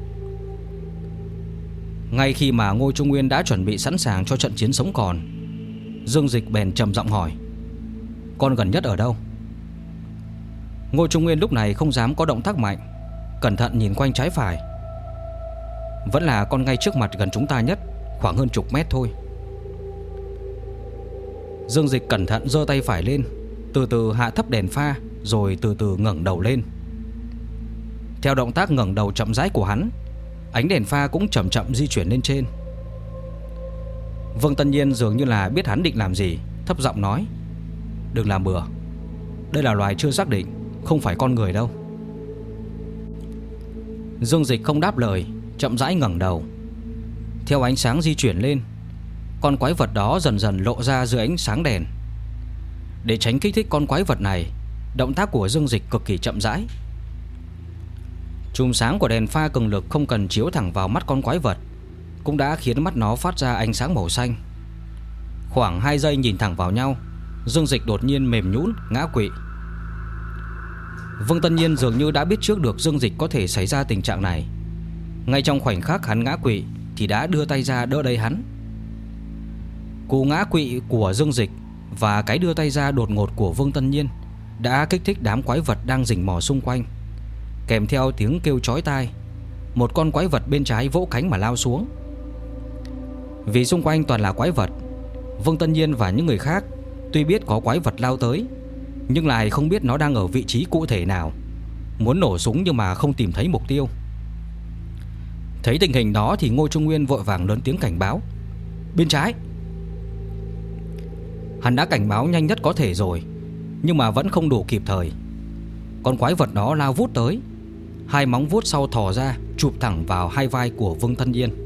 Ngay khi mà Ngô Trung Nguyên đã chuẩn bị sẵn sàng cho trận chiến sống còn, Dương Dịch bèn trầm giọng hỏi. Con gần nhất ở đâu? Ngô Trung Nguyên lúc này không dám có động tác mạnh, cẩn thận nhìn quanh trái phải. Vẫn là con ngay trước mặt gần chúng ta nhất, khoảng hơn chục mét thôi. Dương Dịch cẩn thận giơ tay phải lên, từ từ hạ thấp đèn pha, rồi từ từ ngẩng đầu lên. Theo động tác ngẩng đầu chậm rãi của hắn, ánh đèn pha cũng chậm chậm di chuyển lên trên. Vương Tân Nhiên dường như là biết hắn định làm gì, thấp giọng nói. Đừng làm bừa, đây là loài chưa xác định, không phải con người đâu. Dương Dịch không đáp lời, chậm rãi ngẩng đầu. Theo ánh sáng di chuyển lên, con quái vật đó dần dần lộ ra dưới ánh sáng đèn. Để tránh kích thích con quái vật này, động tác của Dương Dịch cực kỳ chậm rãi. Chùm sáng của đèn pha cường lực không cần chiếu thẳng vào mắt con quái vật cũng đã khiến mắt nó phát ra ánh sáng màu xanh. Khoảng 2 giây nhìn thẳng vào nhau, Dương Dịch đột nhiên mềm nhũn ngã quỵ. Vương Tân Nhiên dường như đã biết trước được Dương Dịch có thể xảy ra tình trạng này. Ngay trong khoảnh khắc hắn ngã quỵ thì đã đưa tay ra đỡ lấy hắn. Cú ngã quỵ của Dương Dịch và cái đưa tay ra đột ngột của Vương Tân Nhiên đã kích thích đám quái vật đang rình mò xung quanh. Kèm theo tiếng kêu chói tai, một con quái vật bên trái vỗ cánh mà lao xuống. Vì xung quanh toàn là quái vật, Vương Tân Nhiên và những người khác tuy biết có quái vật lao tới, nhưng lại không biết nó đang ở vị trí cụ thể nào. Muốn nổ súng nhưng mà không tìm thấy mục tiêu. Thấy tình hình đó thì Ngô Trung Nguyên vội vàng lớn tiếng cảnh báo: bên trái. Hắn đã cảnh báo nhanh nhất có thể rồi, nhưng mà vẫn không đủ kịp thời. Con quái vật đó lao vút tới, hai móng vuốt sau thò ra chụp thẳng vào hai vai của Vương Tân Nhiên.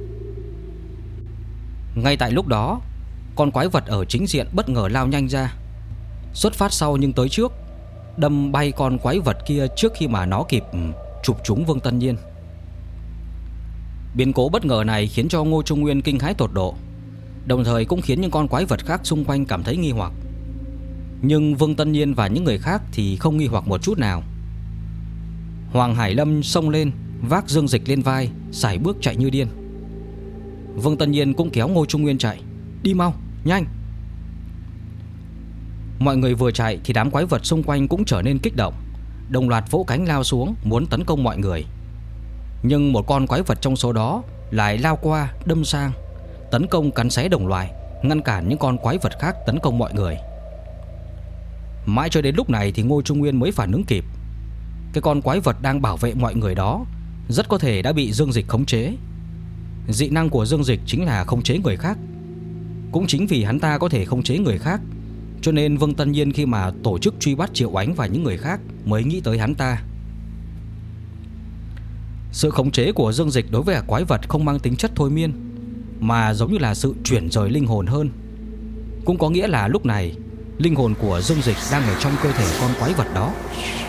Ngay tại lúc đó, con quái vật ở chính diện bất ngờ lao nhanh ra, xuất phát sau nhưng tới trước, đâm bay con quái vật kia trước khi mà nó kịp chụp trúng Vương Tân Nhiên. Biến cố bất ngờ này khiến cho Ngô Trung Nguyên kinh hãi tột độ, đồng thời cũng khiến những con quái vật khác xung quanh cảm thấy nghi hoặc. Nhưng Vương Tân Nhiên và những người khác thì không nghi hoặc một chút nào. Hoàng Hải Lâm xông lên, vác Dương Dịch lên vai, sải bước chạy như điên. Vương Tân Nhiên cũng kéo Ngô Trung Nguyên chạy: đi mau, nhanh. Mọi người vừa chạy thì đám quái vật xung quanh cũng trở nên kích động, đồng loạt vỗ cánh lao xuống muốn tấn công mọi người. Nhưng một con quái vật trong số đó lại lao qua đâm sang, tấn công cắn xé đồng loại, ngăn cản những con quái vật khác tấn công mọi người. Mãi cho đến lúc này thì Ngô Trung Nguyên mới phản ứng kịp. Cái con quái vật đang bảo vệ mọi người đó rất có thể đã bị Dương Dịch khống chế. Dị năng của Dương Dịch chính là khống chế người khác. Cũng chính vì hắn ta có thể khống chế người khác, cho nên Vương Tân Nhiên khi mà tổ chức truy bắt Triệu Ánh và những người khác mới nghĩ tới hắn ta. Sự khống chế của Dương Dịch đối với quái vật không mang tính chất thôi miên, mà giống như là sự chuyển rời linh hồn hơn. Cũng có nghĩa là lúc này linh hồn của Dương Dịch đang ở trong cơ thể con quái vật đó.